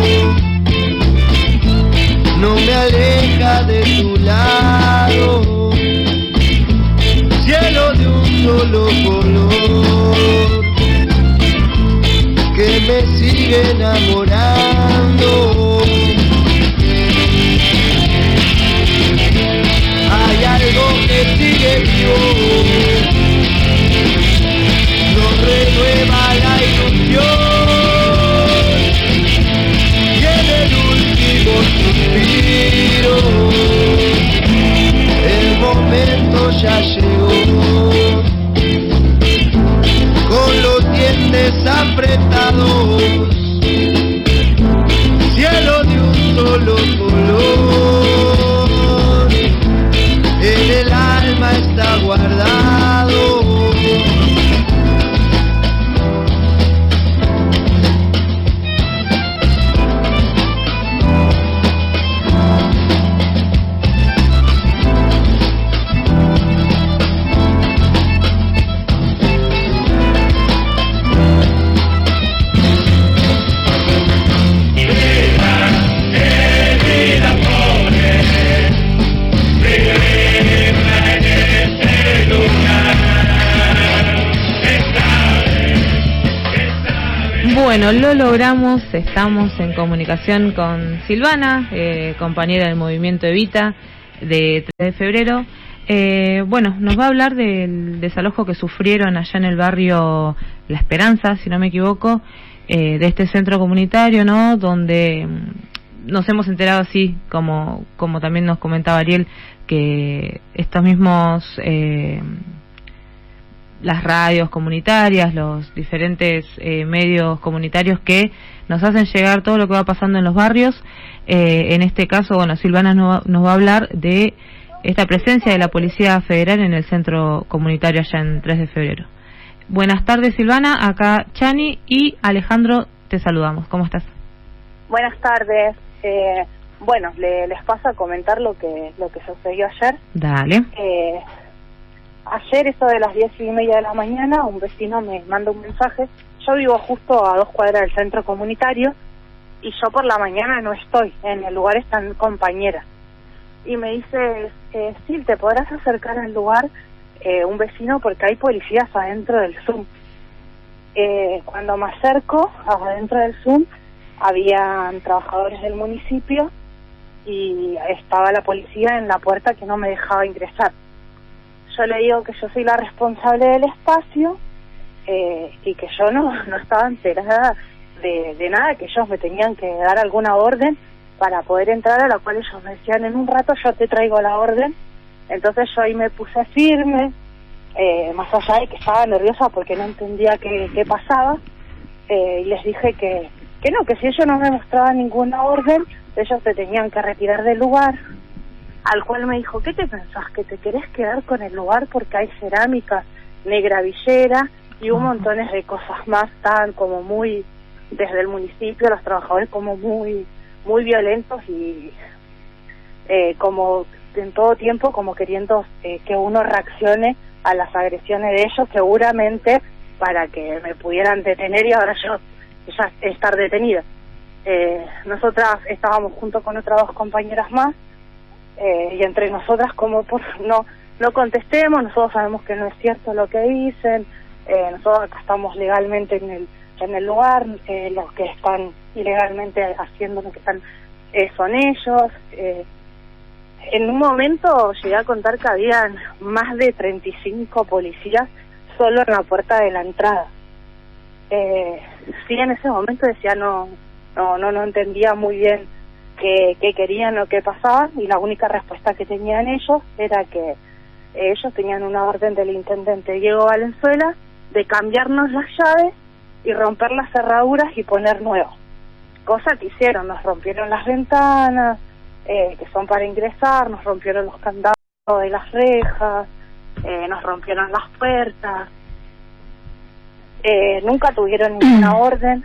no me aleja de tu lado. Cielo de un solo color que me sigue enamorando. Hay algo que sigue vivo, nos renueva la ilusión, y en el último suspiro el momento ya llegó. Con los dientes apretados, cielo de un solo color, en el alma está guardado. Bueno, lo logramos, estamos en comunicación con Silvana, compañera del Movimiento Evita de 3 de febrero. Bueno, nos va a hablar del desalojo que sufrieron allá en el barrio La Esperanza, si no me equivoco, de este centro comunitario, ¿no? Donde nos hemos enterado, así como también nos comentaba Ariel, que estos mismos las radios comunitarias, los diferentes medios comunitarios que nos hacen llegar todo lo que va pasando en los barrios. En este caso, bueno, Silvana nos va a hablar de esta presencia de la Policía Federal en el centro comunitario allá en 3 de febrero. Buenas tardes, Silvana. Acá Chani y Alejandro, te saludamos. ¿Cómo estás? Buenas tardes. Bueno, les paso a comentar lo que sucedió ayer. Dale. Ayer, eso de las 10:30 de la mañana, un vecino me manda un mensaje. Yo vivo justo a 2 cuadras del centro comunitario y yo por la mañana no estoy. En el lugar están compañeras. Y me dice, Sil, ¿te podrás acercar al lugar? Un vecino, porque hay policías adentro del Zoom. Cuando me acerco adentro del Zoom, habían trabajadores del municipio y estaba la policía en la puerta que no me dejaba ingresar. Yo le digo que yo soy la responsable del espacio y que yo no estaba enterada de nada, que ellos me tenían que dar alguna orden para poder entrar, a la cual ellos me decían, en un rato yo te traigo la orden. Entonces yo ahí me puse firme, más allá de que estaba nerviosa porque no entendía qué pasaba, y les dije que no, que si ellos no me mostraban ninguna orden, ellos se tenían que retirar del lugar. Al cual me dijo, ¿qué te pensás? ¿Que te querés quedar con el lugar porque hay cerámica negra villera y un montones de cosas más? Estaban como muy, desde el municipio, los trabajadores como muy violentos y como en todo tiempo como queriendo que uno reaccione a las agresiones de ellos, seguramente para que me pudieran detener y ahora yo ya estar detenida. Nosotras estábamos junto con otras 2 compañeras más, y entre nosotras como por no contestemos, nosotros sabemos que no es cierto lo que dicen, nosotros acá estamos legalmente en el lugar, los que están ilegalmente haciendo lo que están son ellos. En un momento llegué a contar que habían más de 35 policías solo en la puerta de la entrada. Sí, en ese momento decía no entendía muy bien qué querían o qué pasaba, y la única respuesta que tenían ellos era que ellos tenían una orden del intendente Diego Valenzuela de cambiarnos las llaves y romper las cerraduras y poner nuevas. Cosa que hicieron, nos rompieron las ventanas, que son para ingresar, nos rompieron los candados de las rejas, nos rompieron las puertas, nunca tuvieron ninguna orden,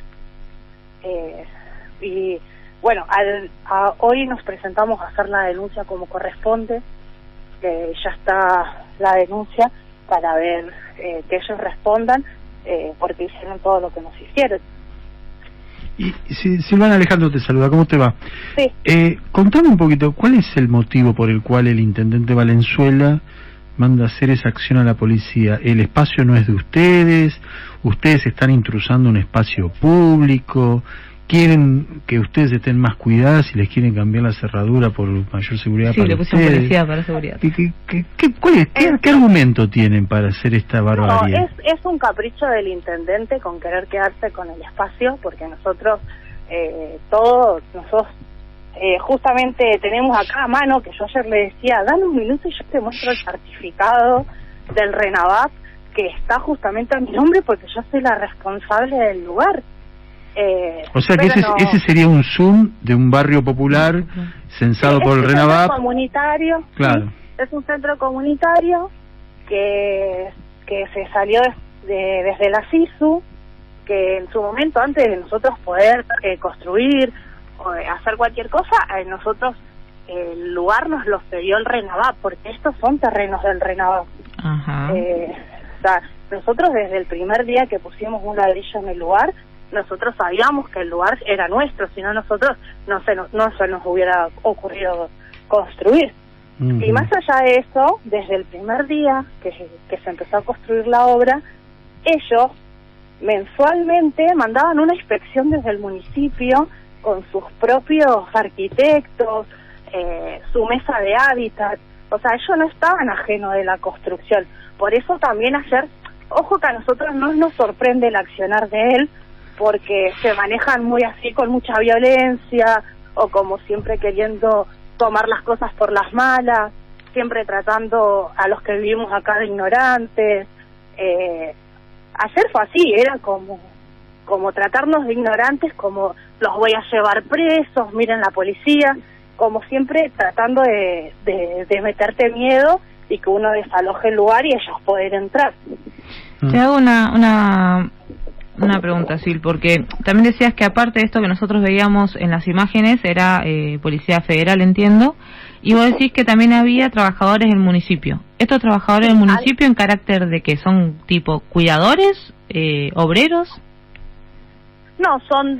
y bueno, hoy nos presentamos a hacer la denuncia como corresponde, ya está la denuncia para ver que ellos respondan, porque hicieron todo lo que nos hicieron. Y Silvana, Alejandro te saluda, ¿cómo te va? Sí. Contame un poquito, ¿cuál es el motivo por el cual el intendente Valenzuela manda a hacer esa acción a la policía? ¿El espacio no es de ustedes? ¿Ustedes están intrusando un espacio público? ¿Quieren que ustedes estén más cuidadas y les quieren cambiar la cerradura por mayor seguridad para ustedes? Sí, le pusieron policía para seguridad. ¿Qué argumento tienen para hacer esta barbarie? No, es un capricho del intendente con querer quedarse con el espacio, porque nosotros, justamente tenemos acá a mano, que yo ayer le decía, dame un minuto y yo te muestro el certificado del RENAVAP, que está justamente a mi nombre porque yo soy la responsable del lugar. O sea que ese sería un Zoom de un barrio popular censado por el RENAVAP. Es un comunitario, claro. Sí, es un centro comunitario que se salió desde la SISU, que en su momento, antes de nosotros poder construir o hacer cualquier cosa, nosotros el lugar nos lo cedió el RENAVAP, porque estos son terrenos del RENAVAP. Ajá. O sea, nosotros desde el primer día que pusimos un ladrillo en el lugar, nosotros sabíamos que el lugar era nuestro, si no nosotros no se nos hubiera ocurrido construir. Y más allá de eso, desde el primer día que se empezó a construir la obra, ellos mensualmente mandaban una inspección desde el municipio con sus propios arquitectos, su mesa de hábitat. O sea, ellos no estaban ajenos de la construcción. Por eso también ayer, ojo que a nosotros no nos sorprende el accionar de él, porque se manejan muy así, con mucha violencia, o como siempre queriendo tomar las cosas por las malas, siempre tratando a los que vivimos acá de ignorantes. Ayer fue así, era como tratarnos de ignorantes, como los voy a llevar presos, miren la policía, como siempre tratando de meterte miedo y que uno desaloje el lugar y ellos poder entrar. Te hago una pregunta, Sil, porque también decías que aparte de esto que nosotros veíamos en las imágenes era Policía Federal, entiendo, y vos decís que también había trabajadores del municipio. ¿Estos trabajadores del municipio en carácter de que son tipo cuidadores, obreros? No, son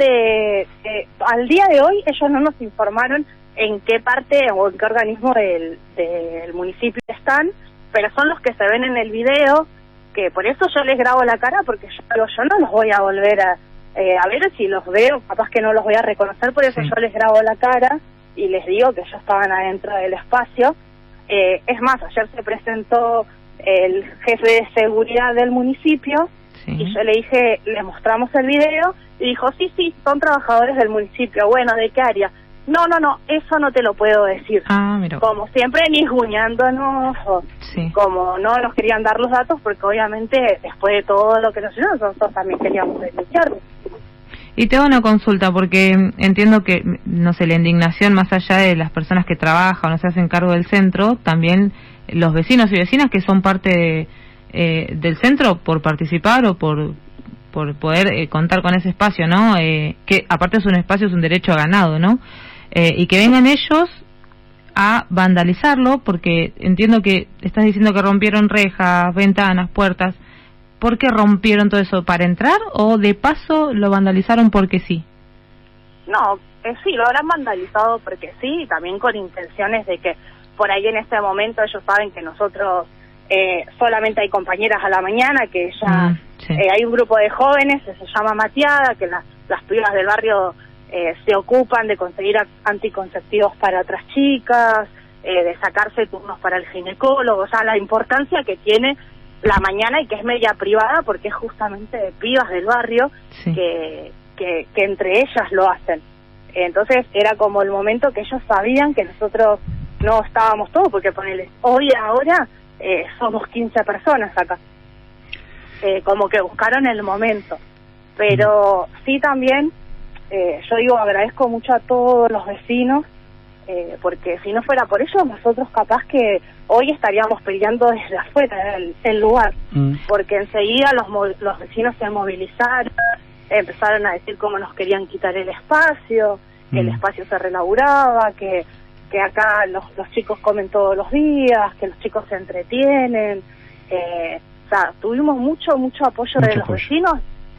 al día de hoy ellos no nos informaron en qué parte o en qué organismo del municipio están, pero son los que se ven en el video, que por eso yo les grabo la cara, porque yo no los voy a volver a ver si los veo, capaz que no los voy a reconocer, por eso yo les grabo la cara y les digo que ellos estaban adentro del espacio. Es más, ayer se presentó el jefe de seguridad del municipio y yo le dije, le mostramos el video y dijo, sí, son trabajadores del municipio. Bueno, ¿de qué área? No, eso no te lo puedo decir. Mira. Como siempre, nisguñándonos, como no nos querían dar los datos, porque obviamente después de todo lo que nos hicieron, nosotros también queríamos denunciarlos. Y te hago una consulta, porque entiendo que, no sé, la indignación más allá de las personas que trabajan o se hacen cargo del centro, también los vecinos y vecinas que son parte del centro por participar o por poder contar con ese espacio, ¿no? Que aparte es un espacio, es un derecho ganado, ¿no? Y que vengan ellos a vandalizarlo, porque entiendo que estás diciendo que rompieron rejas, ventanas, puertas. ¿Por qué rompieron todo eso? ¿Para entrar o de paso lo vandalizaron porque sí? No, sí, lo habrán vandalizado porque sí, y también con intenciones de que por ahí en este momento ellos saben que nosotros solamente hay compañeras a la mañana, que ya hay un grupo de jóvenes que se llama Mateada, que las pibas del barrio se ocupan de conseguir anticonceptivos para otras chicas, de sacarse turnos para el ginecólogo, o sea, la importancia que tiene la mañana y que es media privada porque es justamente de pibas del barrio que entre ellas lo hacen. Entonces era como el momento que ellos sabían que nosotros no estábamos todos, porque ponele, ahora somos 15 personas acá. Como que buscaron el momento. Pero sí también, yo digo, agradezco mucho a todos los vecinos, porque si no fuera por ellos, nosotros capaz que hoy estaríamos peleando desde afuera del lugar, porque enseguida los vecinos se movilizaron, empezaron a decir cómo nos querían quitar el espacio, que el espacio se relaburaba, que acá los chicos comen todos los días, que los chicos se entretienen. O sea, tuvimos mucho apoyo de los vecinos.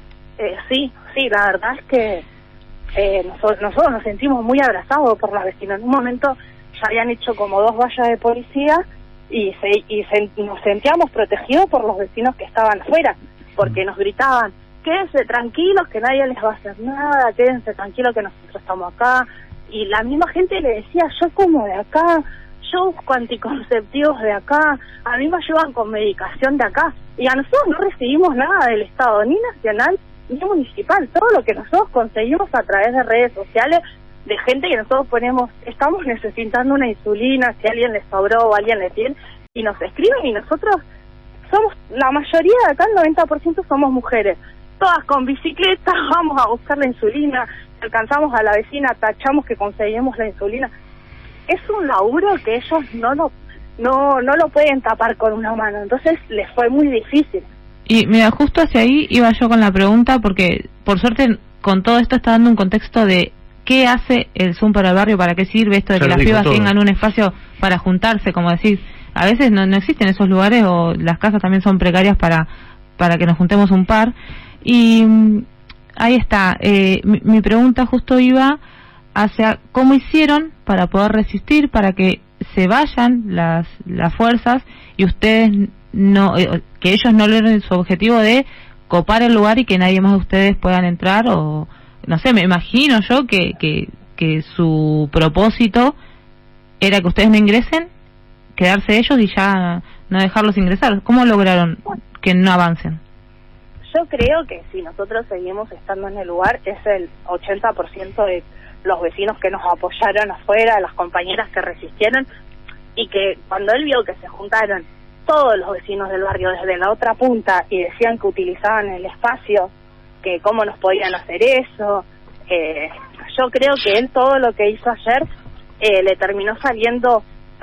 Sí, la verdad es que nosotros nos sentimos muy abrazados por las vecinas. En un momento ya habían hecho como 2 vallas de policía y nos sentíamos protegidos por los vecinos que estaban afuera, porque nos gritaban, quédense tranquilos que nadie les va a hacer nada, quédense tranquilos que nosotros estamos acá. Y la misma gente le decía, yo como de acá, yo busco anticonceptivos de acá, a mí me ayudan con medicación de acá, y a nosotros no recibimos nada del Estado, ni nacional ni municipal, todo lo que nosotros conseguimos a través de redes sociales, de gente que nosotros ponemos, estamos necesitando una insulina, si a alguien le sobró o a alguien le tiene, y nos escriben, y nosotros somos, la mayoría de acá, el 90% somos mujeres, todas con bicicleta, vamos a buscar la insulina, alcanzamos a la vecina, tachamos que conseguimos la insulina. Es un laburo que ellos no lo pueden tapar con una mano, entonces les fue muy difícil. Y mira, justo hacia ahí iba yo con la pregunta, porque por suerte con todo esto está dando un contexto de qué hace el Zoom para el barrio, para qué sirve esto de que las pibas tengan un espacio para juntarse, como decir, a veces no existen esos lugares o las casas también son precarias para que nos juntemos un par. Y ahí está, mi pregunta justo iba hacia cómo hicieron para poder resistir, para que se vayan las fuerzas y ustedes no, que ellos no logren su objetivo de copar el lugar y que nadie más de ustedes puedan entrar, o no sé, me imagino yo que su propósito era que ustedes no ingresen, quedarse ellos y ya no dejarlos ingresar. ¿Cómo lograron que no avancen? Yo creo que si nosotros seguimos estando en el lugar, es el 80% de los vecinos que nos apoyaron afuera, las compañeras que resistieron, y que cuando él vio que se juntaron todos los vecinos del barrio desde la otra punta y decían que utilizaban el espacio, que cómo nos podían hacer eso, yo creo que él todo lo que hizo ayer le terminó saliendo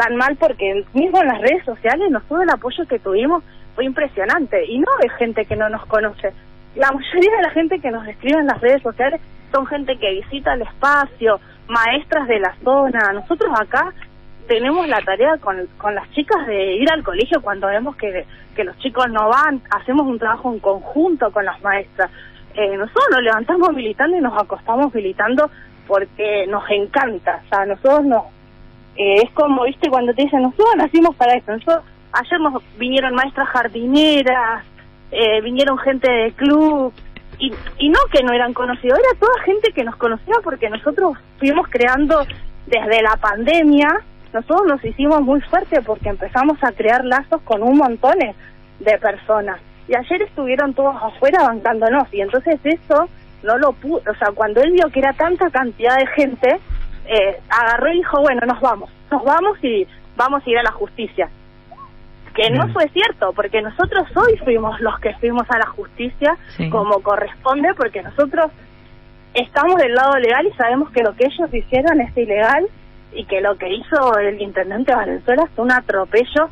tan mal, porque mismo en las redes sociales nosotros el apoyo que tuvimos fue impresionante, y no de gente que no nos conoce. La mayoría de la gente que nos escribe en las redes sociales son gente que visita el espacio, maestras de la zona. Nosotros acá tenemos la tarea con las chicas de ir al colegio cuando vemos que los chicos no van, hacemos un trabajo en conjunto con las maestras. Nosotros nos levantamos militando y nos acostamos militando porque nos encanta. O sea, nosotros no. Es como, viste, cuando te dicen, nosotros nacimos para esto. Ayer nos vinieron maestras jardineras, vinieron gente de club, y no que no eran conocidos, era toda gente que nos conocía porque nosotros fuimos creando desde la pandemia. Nosotros nos hicimos muy fuerte porque empezamos a crear lazos con un montón de personas. Y ayer estuvieron todos afuera bancándonos, y entonces eso no lo pudo, o sea, cuando él vio que era tanta cantidad de gente, agarró y dijo, bueno, nos vamos y vamos a ir a la justicia. Que no fue cierto, porque nosotros hoy fuimos los que fuimos a la justicia, sí, como corresponde, porque nosotros estamos del lado legal y sabemos que lo que ellos hicieron es ilegal, y que lo que hizo el intendente Valenzuela es un atropello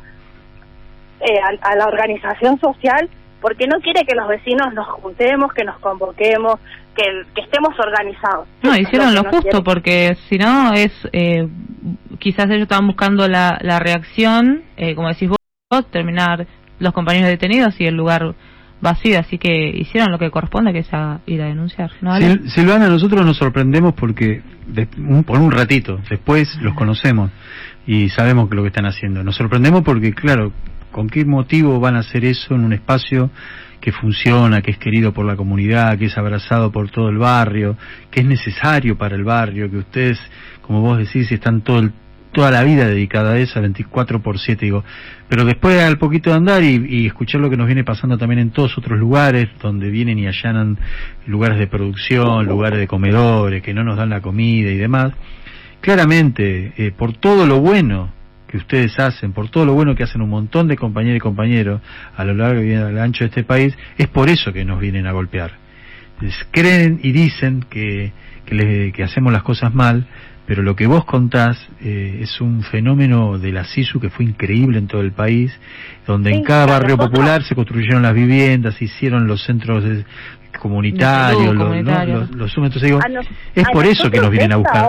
a la organización social, porque no quiere que los vecinos nos juntemos, que nos convoquemos, que estemos organizados. No, hicieron lo justo, porque si no es, quizás ellos estaban buscando la reacción, como decís vos, terminar los compañeros detenidos y el lugar vacío, así que hicieron lo que corresponde, que es ir a denunciar, ¿no, Ale? Silvana, nosotros nos sorprendemos porque por un ratito, después los conocemos y sabemos lo que están haciendo. Nos sorprendemos porque, claro, ¿con qué motivo van a hacer eso en un espacio que funciona, que es querido por la comunidad, que es abrazado por todo el barrio, que es necesario para el barrio, que ustedes, como vos decís, están toda la vida dedicada a eso, 24/7, digo, pero después al poquito de andar y escuchar lo que nos viene pasando también en todos otros lugares, donde vienen y allanan lugares de producción, lugares de comedores, que no nos dan la comida y demás, claramente, por todo lo bueno que ustedes hacen, por todo lo bueno que hacen un montón de compañeras y compañeros a lo largo y al ancho de este país, es por eso que nos vienen a golpear. Creen y dicen que hacemos las cosas mal, pero lo que vos contás es un fenómeno de la SISU que fue increíble en todo el país, donde en cada barrio popular se construyeron las viviendas, se hicieron los centros comunitarios, los entonces digo, es por eso que nos vienen a buscar.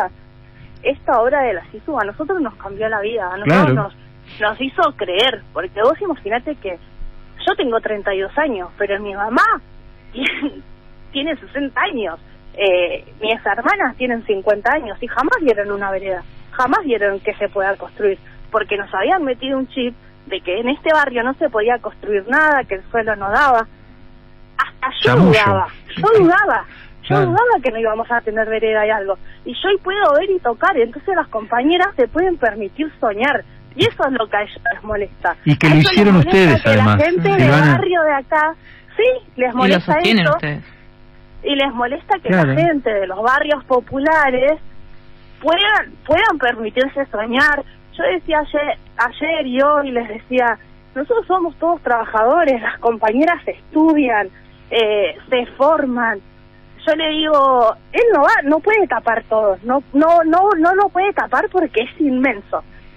Esta obra de la SISU a nosotros nos cambió la vida, a nosotros nos hizo creer, porque vos imaginate que yo tengo 32 años, pero mi mamá tiene 60 años. Mis hermanas tienen 50 años y jamás vieron una vereda, jamás vieron que se pueda construir, porque nos habían metido un chip de que en este barrio no se podía construir nada, que el suelo no daba. Hasta yo dudaba que no íbamos a tener vereda y algo, y yo hoy puedo ver y tocar, y entonces las compañeras se pueden permitir soñar, y eso es lo que a ellos les molesta. Y que lo hicieron ustedes, además. La gente del barrio de acá, sí, les molesta eso. Ustedes. Y les molesta que la gente de los barrios populares puedan permitirse soñar. Yo decía ayer y hoy les decía, nosotros somos todos trabajadores, las compañeras estudian, se forman. Yo le digo, él no puede tapar todo, no lo puede tapar porque es inmenso.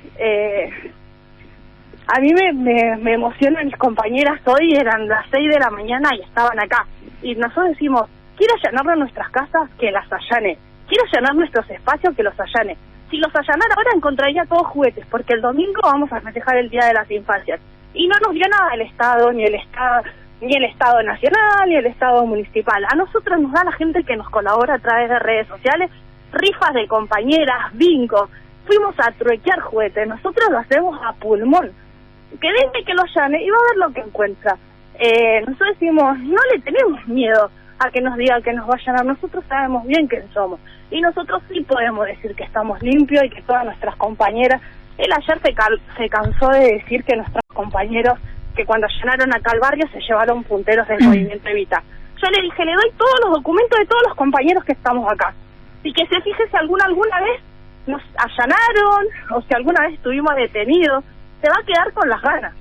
A mí me emocionan mis compañeras, hoy eran las 6 de la mañana y estaban acá, y nosotros decimos, quiero allanar nuestras casas, que las allane. Quiero allanar nuestros espacios, que los allane. Si los allanara ahora encontraría todos juguetes, porque el domingo vamos a festejar el Día de las Infancias. Y no nos dio nada el Estado, ni el Estado Nacional, ni el Estado Municipal. A nosotros nos da la gente que nos colabora a través de redes sociales, rifas de compañeras, bingo. Fuimos a truequear juguetes, nosotros lo hacemos a pulmón. Que deje que lo allane y va a ver lo que encuentra. Nosotros decimos, no le tenemos miedo a que nos diga que nos vayan a nosotros, sabemos bien quién somos, y nosotros sí podemos decir que estamos limpios y que todas nuestras compañeras, él ayer se cansó de decir que nuestros compañeros, que cuando allanaron acá al barrio se llevaron punteros del movimiento Evita. Yo le dije, le doy todos los documentos de todos los compañeros que estamos acá, y que se fije si alguna vez nos allanaron, o si alguna vez estuvimos detenidos, se va a quedar con las ganas,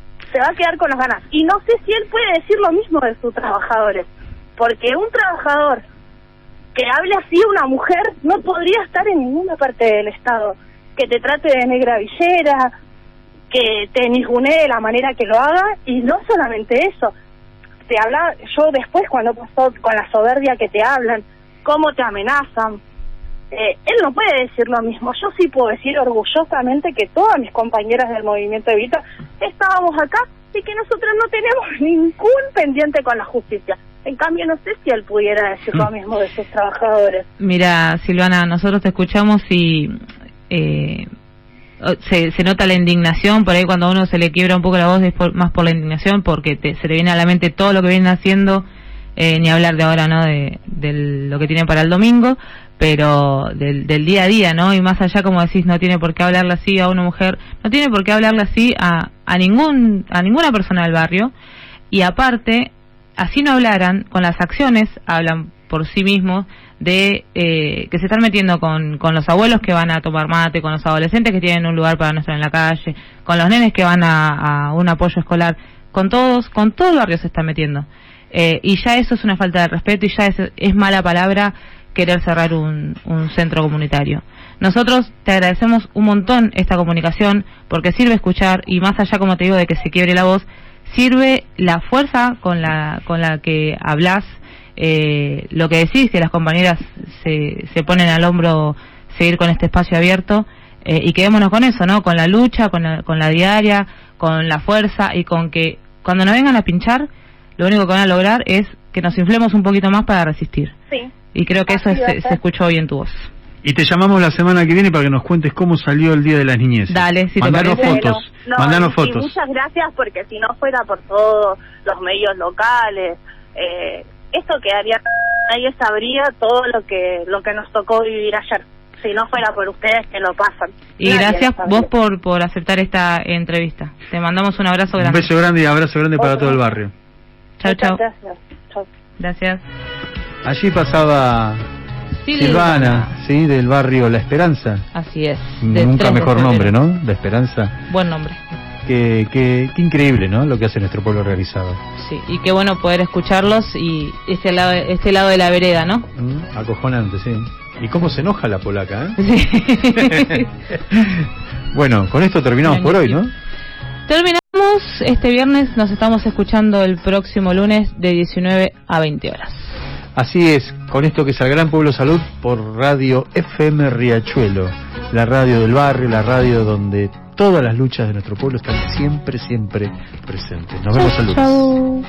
y no sé si él puede decir lo mismo de sus trabajadores, porque un trabajador que hable así, una mujer, no podría estar en ninguna parte del Estado, que te trate de negra villera, que te ningunee de la manera que lo haga, y no solamente eso, te habla, yo después cuando pasó con la soberbia que te hablan, cómo te amenazan, él no puede decir lo mismo. Yo sí puedo decir orgullosamente que todas mis compañeras del movimiento Evita estábamos acá y que nosotros no tenemos ningún pendiente con la justicia. En cambio, no sé si él pudiera decir lo mismo de sus trabajadores. Mira, Silvana, nosotros te escuchamos y se nota la indignación, por ahí cuando a uno se le quiebra un poco la voz es más por la indignación, porque se te viene a la mente todo lo que vienen haciendo, ni hablar de ahora, ¿no? De lo que tienen para el domingo, pero del día a día, ¿no? Y más allá, como decís, no tiene por qué hablarle así a una mujer, no tiene por qué hablarle así a ninguna persona del barrio, y aparte, así no hablaran, con las acciones hablan por sí mismos, de que se están metiendo con los abuelos que van a tomar mate, con los adolescentes que tienen un lugar para no estar en la calle, con los nenes que van a un apoyo escolar, con todo el barrio se están metiendo. Y ya eso es una falta de respeto, y ya es mala palabra querer cerrar un centro comunitario. Nosotros te agradecemos un montón esta comunicación, porque sirve escuchar, y más allá, como te digo, de que se quiebre la voz, sirve la fuerza con la que hablas, lo que decís, que las compañeras se ponen al hombro seguir con este espacio abierto, y quedémonos con eso, ¿no? Con la lucha, con la diaria, con la fuerza, y con que cuando nos vengan a pinchar, lo único que van a lograr es que nos inflemos un poquito más para resistir. Sí. Y creo que eso se escuchó hoy en tu voz. Y te llamamos la semana que viene para que nos cuentes cómo salió el Día de las Niñeces. Dale, si mandanos te parece. fotos, mandanos fotos. Y muchas gracias, porque si no fuera por todos los medios locales, esto quedaría, nadie sabría todo lo que nos tocó vivir ayer, si no fuera por ustedes que lo pasan. Y gracias vos por aceptar esta entrevista. Te mandamos un abrazo grande. Un beso grande y abrazo grande para todo el barrio. Chao, chao. Gracias. Chao. Gracias. Allí pasaba Silvana, sí, del barrio La Esperanza. Así es. Nunca mejor nombre, ¿no? La Esperanza. Buen nombre. Qué increíble, ¿no? Lo que hace nuestro pueblo realizado. Sí, y qué bueno poder escucharlos y este lado de la vereda, ¿no? Acojonante, sí. ¿Y cómo se enoja la polaca, Sí. Bueno, con esto terminamos por hoy, ¿no? Terminamos este viernes, nos estamos escuchando el próximo lunes de 19 a 20 horas. Así es, con esto que es el Gran Pueblo Salud por Radio FM Riachuelo, la radio del barrio, la radio donde todas las luchas de nuestro pueblo están siempre presentes. Nos vemos el lunes. Chau.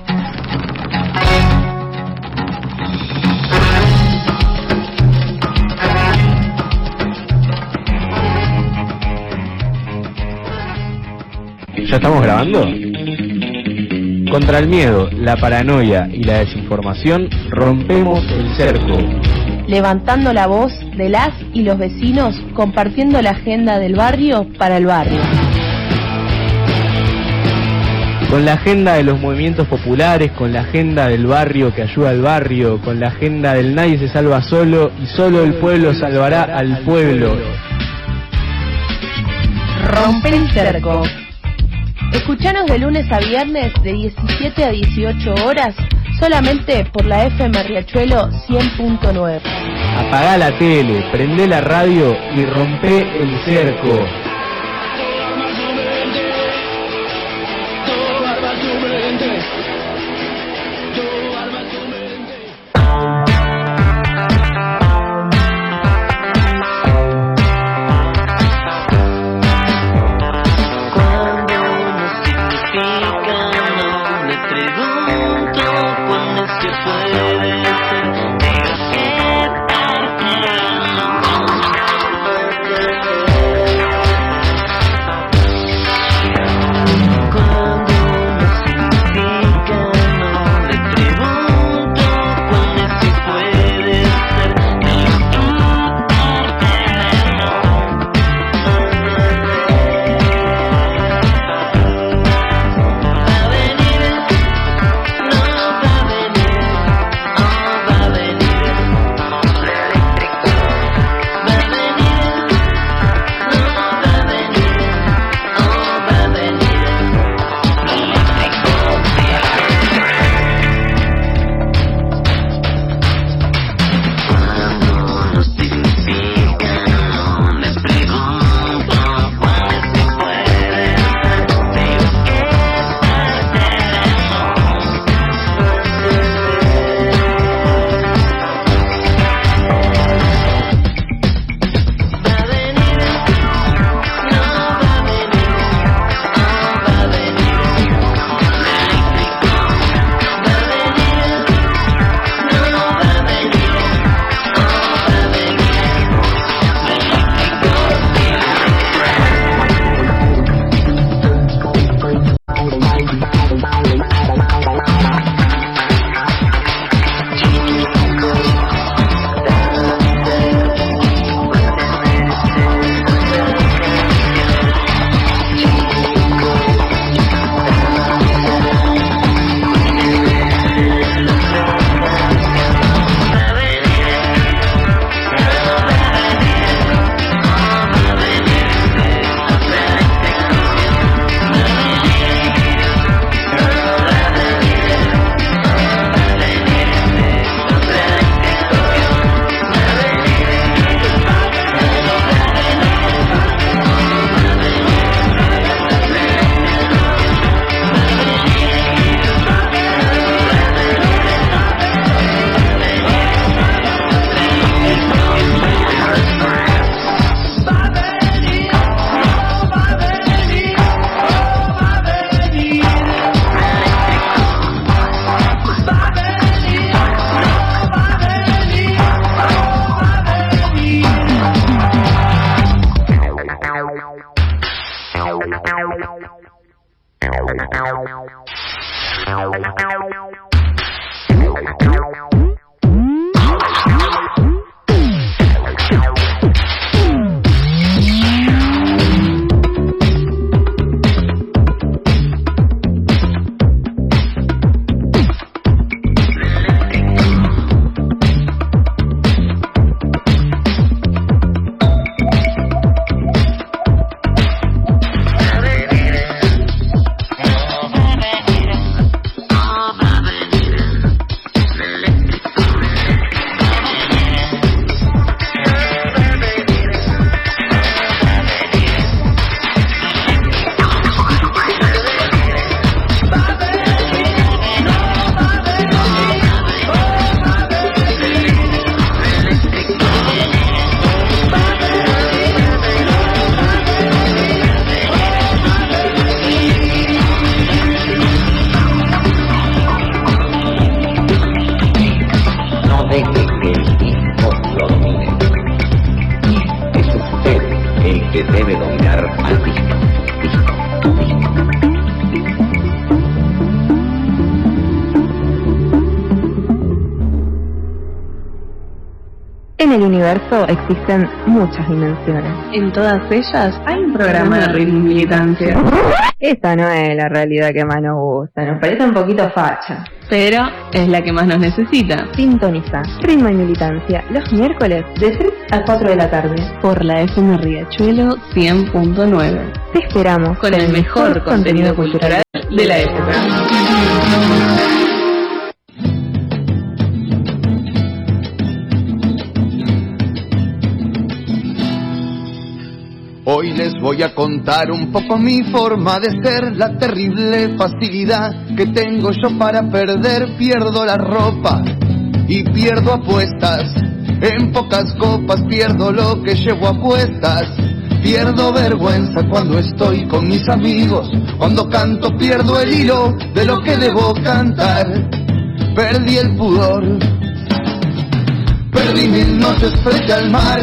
¿Ya estamos grabando? Contra el miedo, la paranoia y la desinformación, rompemos el cerco. Levantando la voz de las y los vecinos, compartiendo la agenda del barrio para el barrio. Con la agenda de los movimientos populares, con la agenda del barrio que ayuda al barrio, con la agenda del nadie se salva solo y solo el pueblo salvará al pueblo. Romper el cerco. Escuchanos de lunes a viernes de 17 a 18 horas solamente por la FM Riachuelo 100.9. Apagá la tele, prendé la radio y rompé el cerco. En el universo existen muchas dimensiones. En todas ellas hay un programa de ritmo y militancia. Esta no es la realidad que más nos gusta, nos parece un poquito facha. Pero es la que más nos necesita. Sintoniza Ritmo y Militancia los miércoles de 3 a 4 de la tarde por la FM Riachuelo 100.9. Te esperamos con el mejor contenido cultural de la época. Hoy les voy a contar un poco mi forma de ser, la terrible facilidad que tengo yo para perder. Pierdo la ropa y pierdo apuestas, en pocas copas pierdo lo que llevo a cuestas. Pierdo vergüenza cuando estoy con mis amigos, cuando canto pierdo el hilo de lo que debo cantar. Perdí el pudor, perdí 1000 noches frente al mar.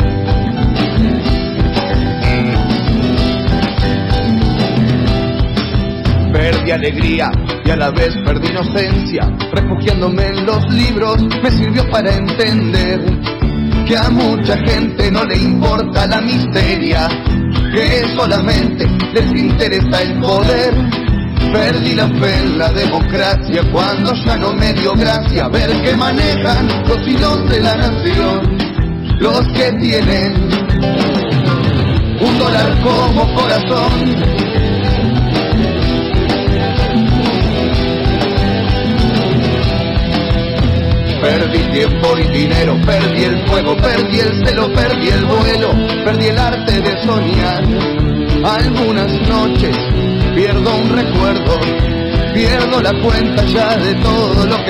Perdí alegría y a la vez perdí inocencia. Refugiándome en los libros me sirvió para entender que a mucha gente no le importa la miseria, que solamente les interesa el poder. Perdí la fe en la democracia cuando ya no me dio gracia ver que manejan los hilos de la nación, los que tienen $1 como corazón. Perdí tiempo y dinero, perdí el fuego, perdí el celo, perdí el vuelo, perdí el arte de soñar. Algunas noches pierdo un recuerdo, pierdo la cuenta ya de todo lo que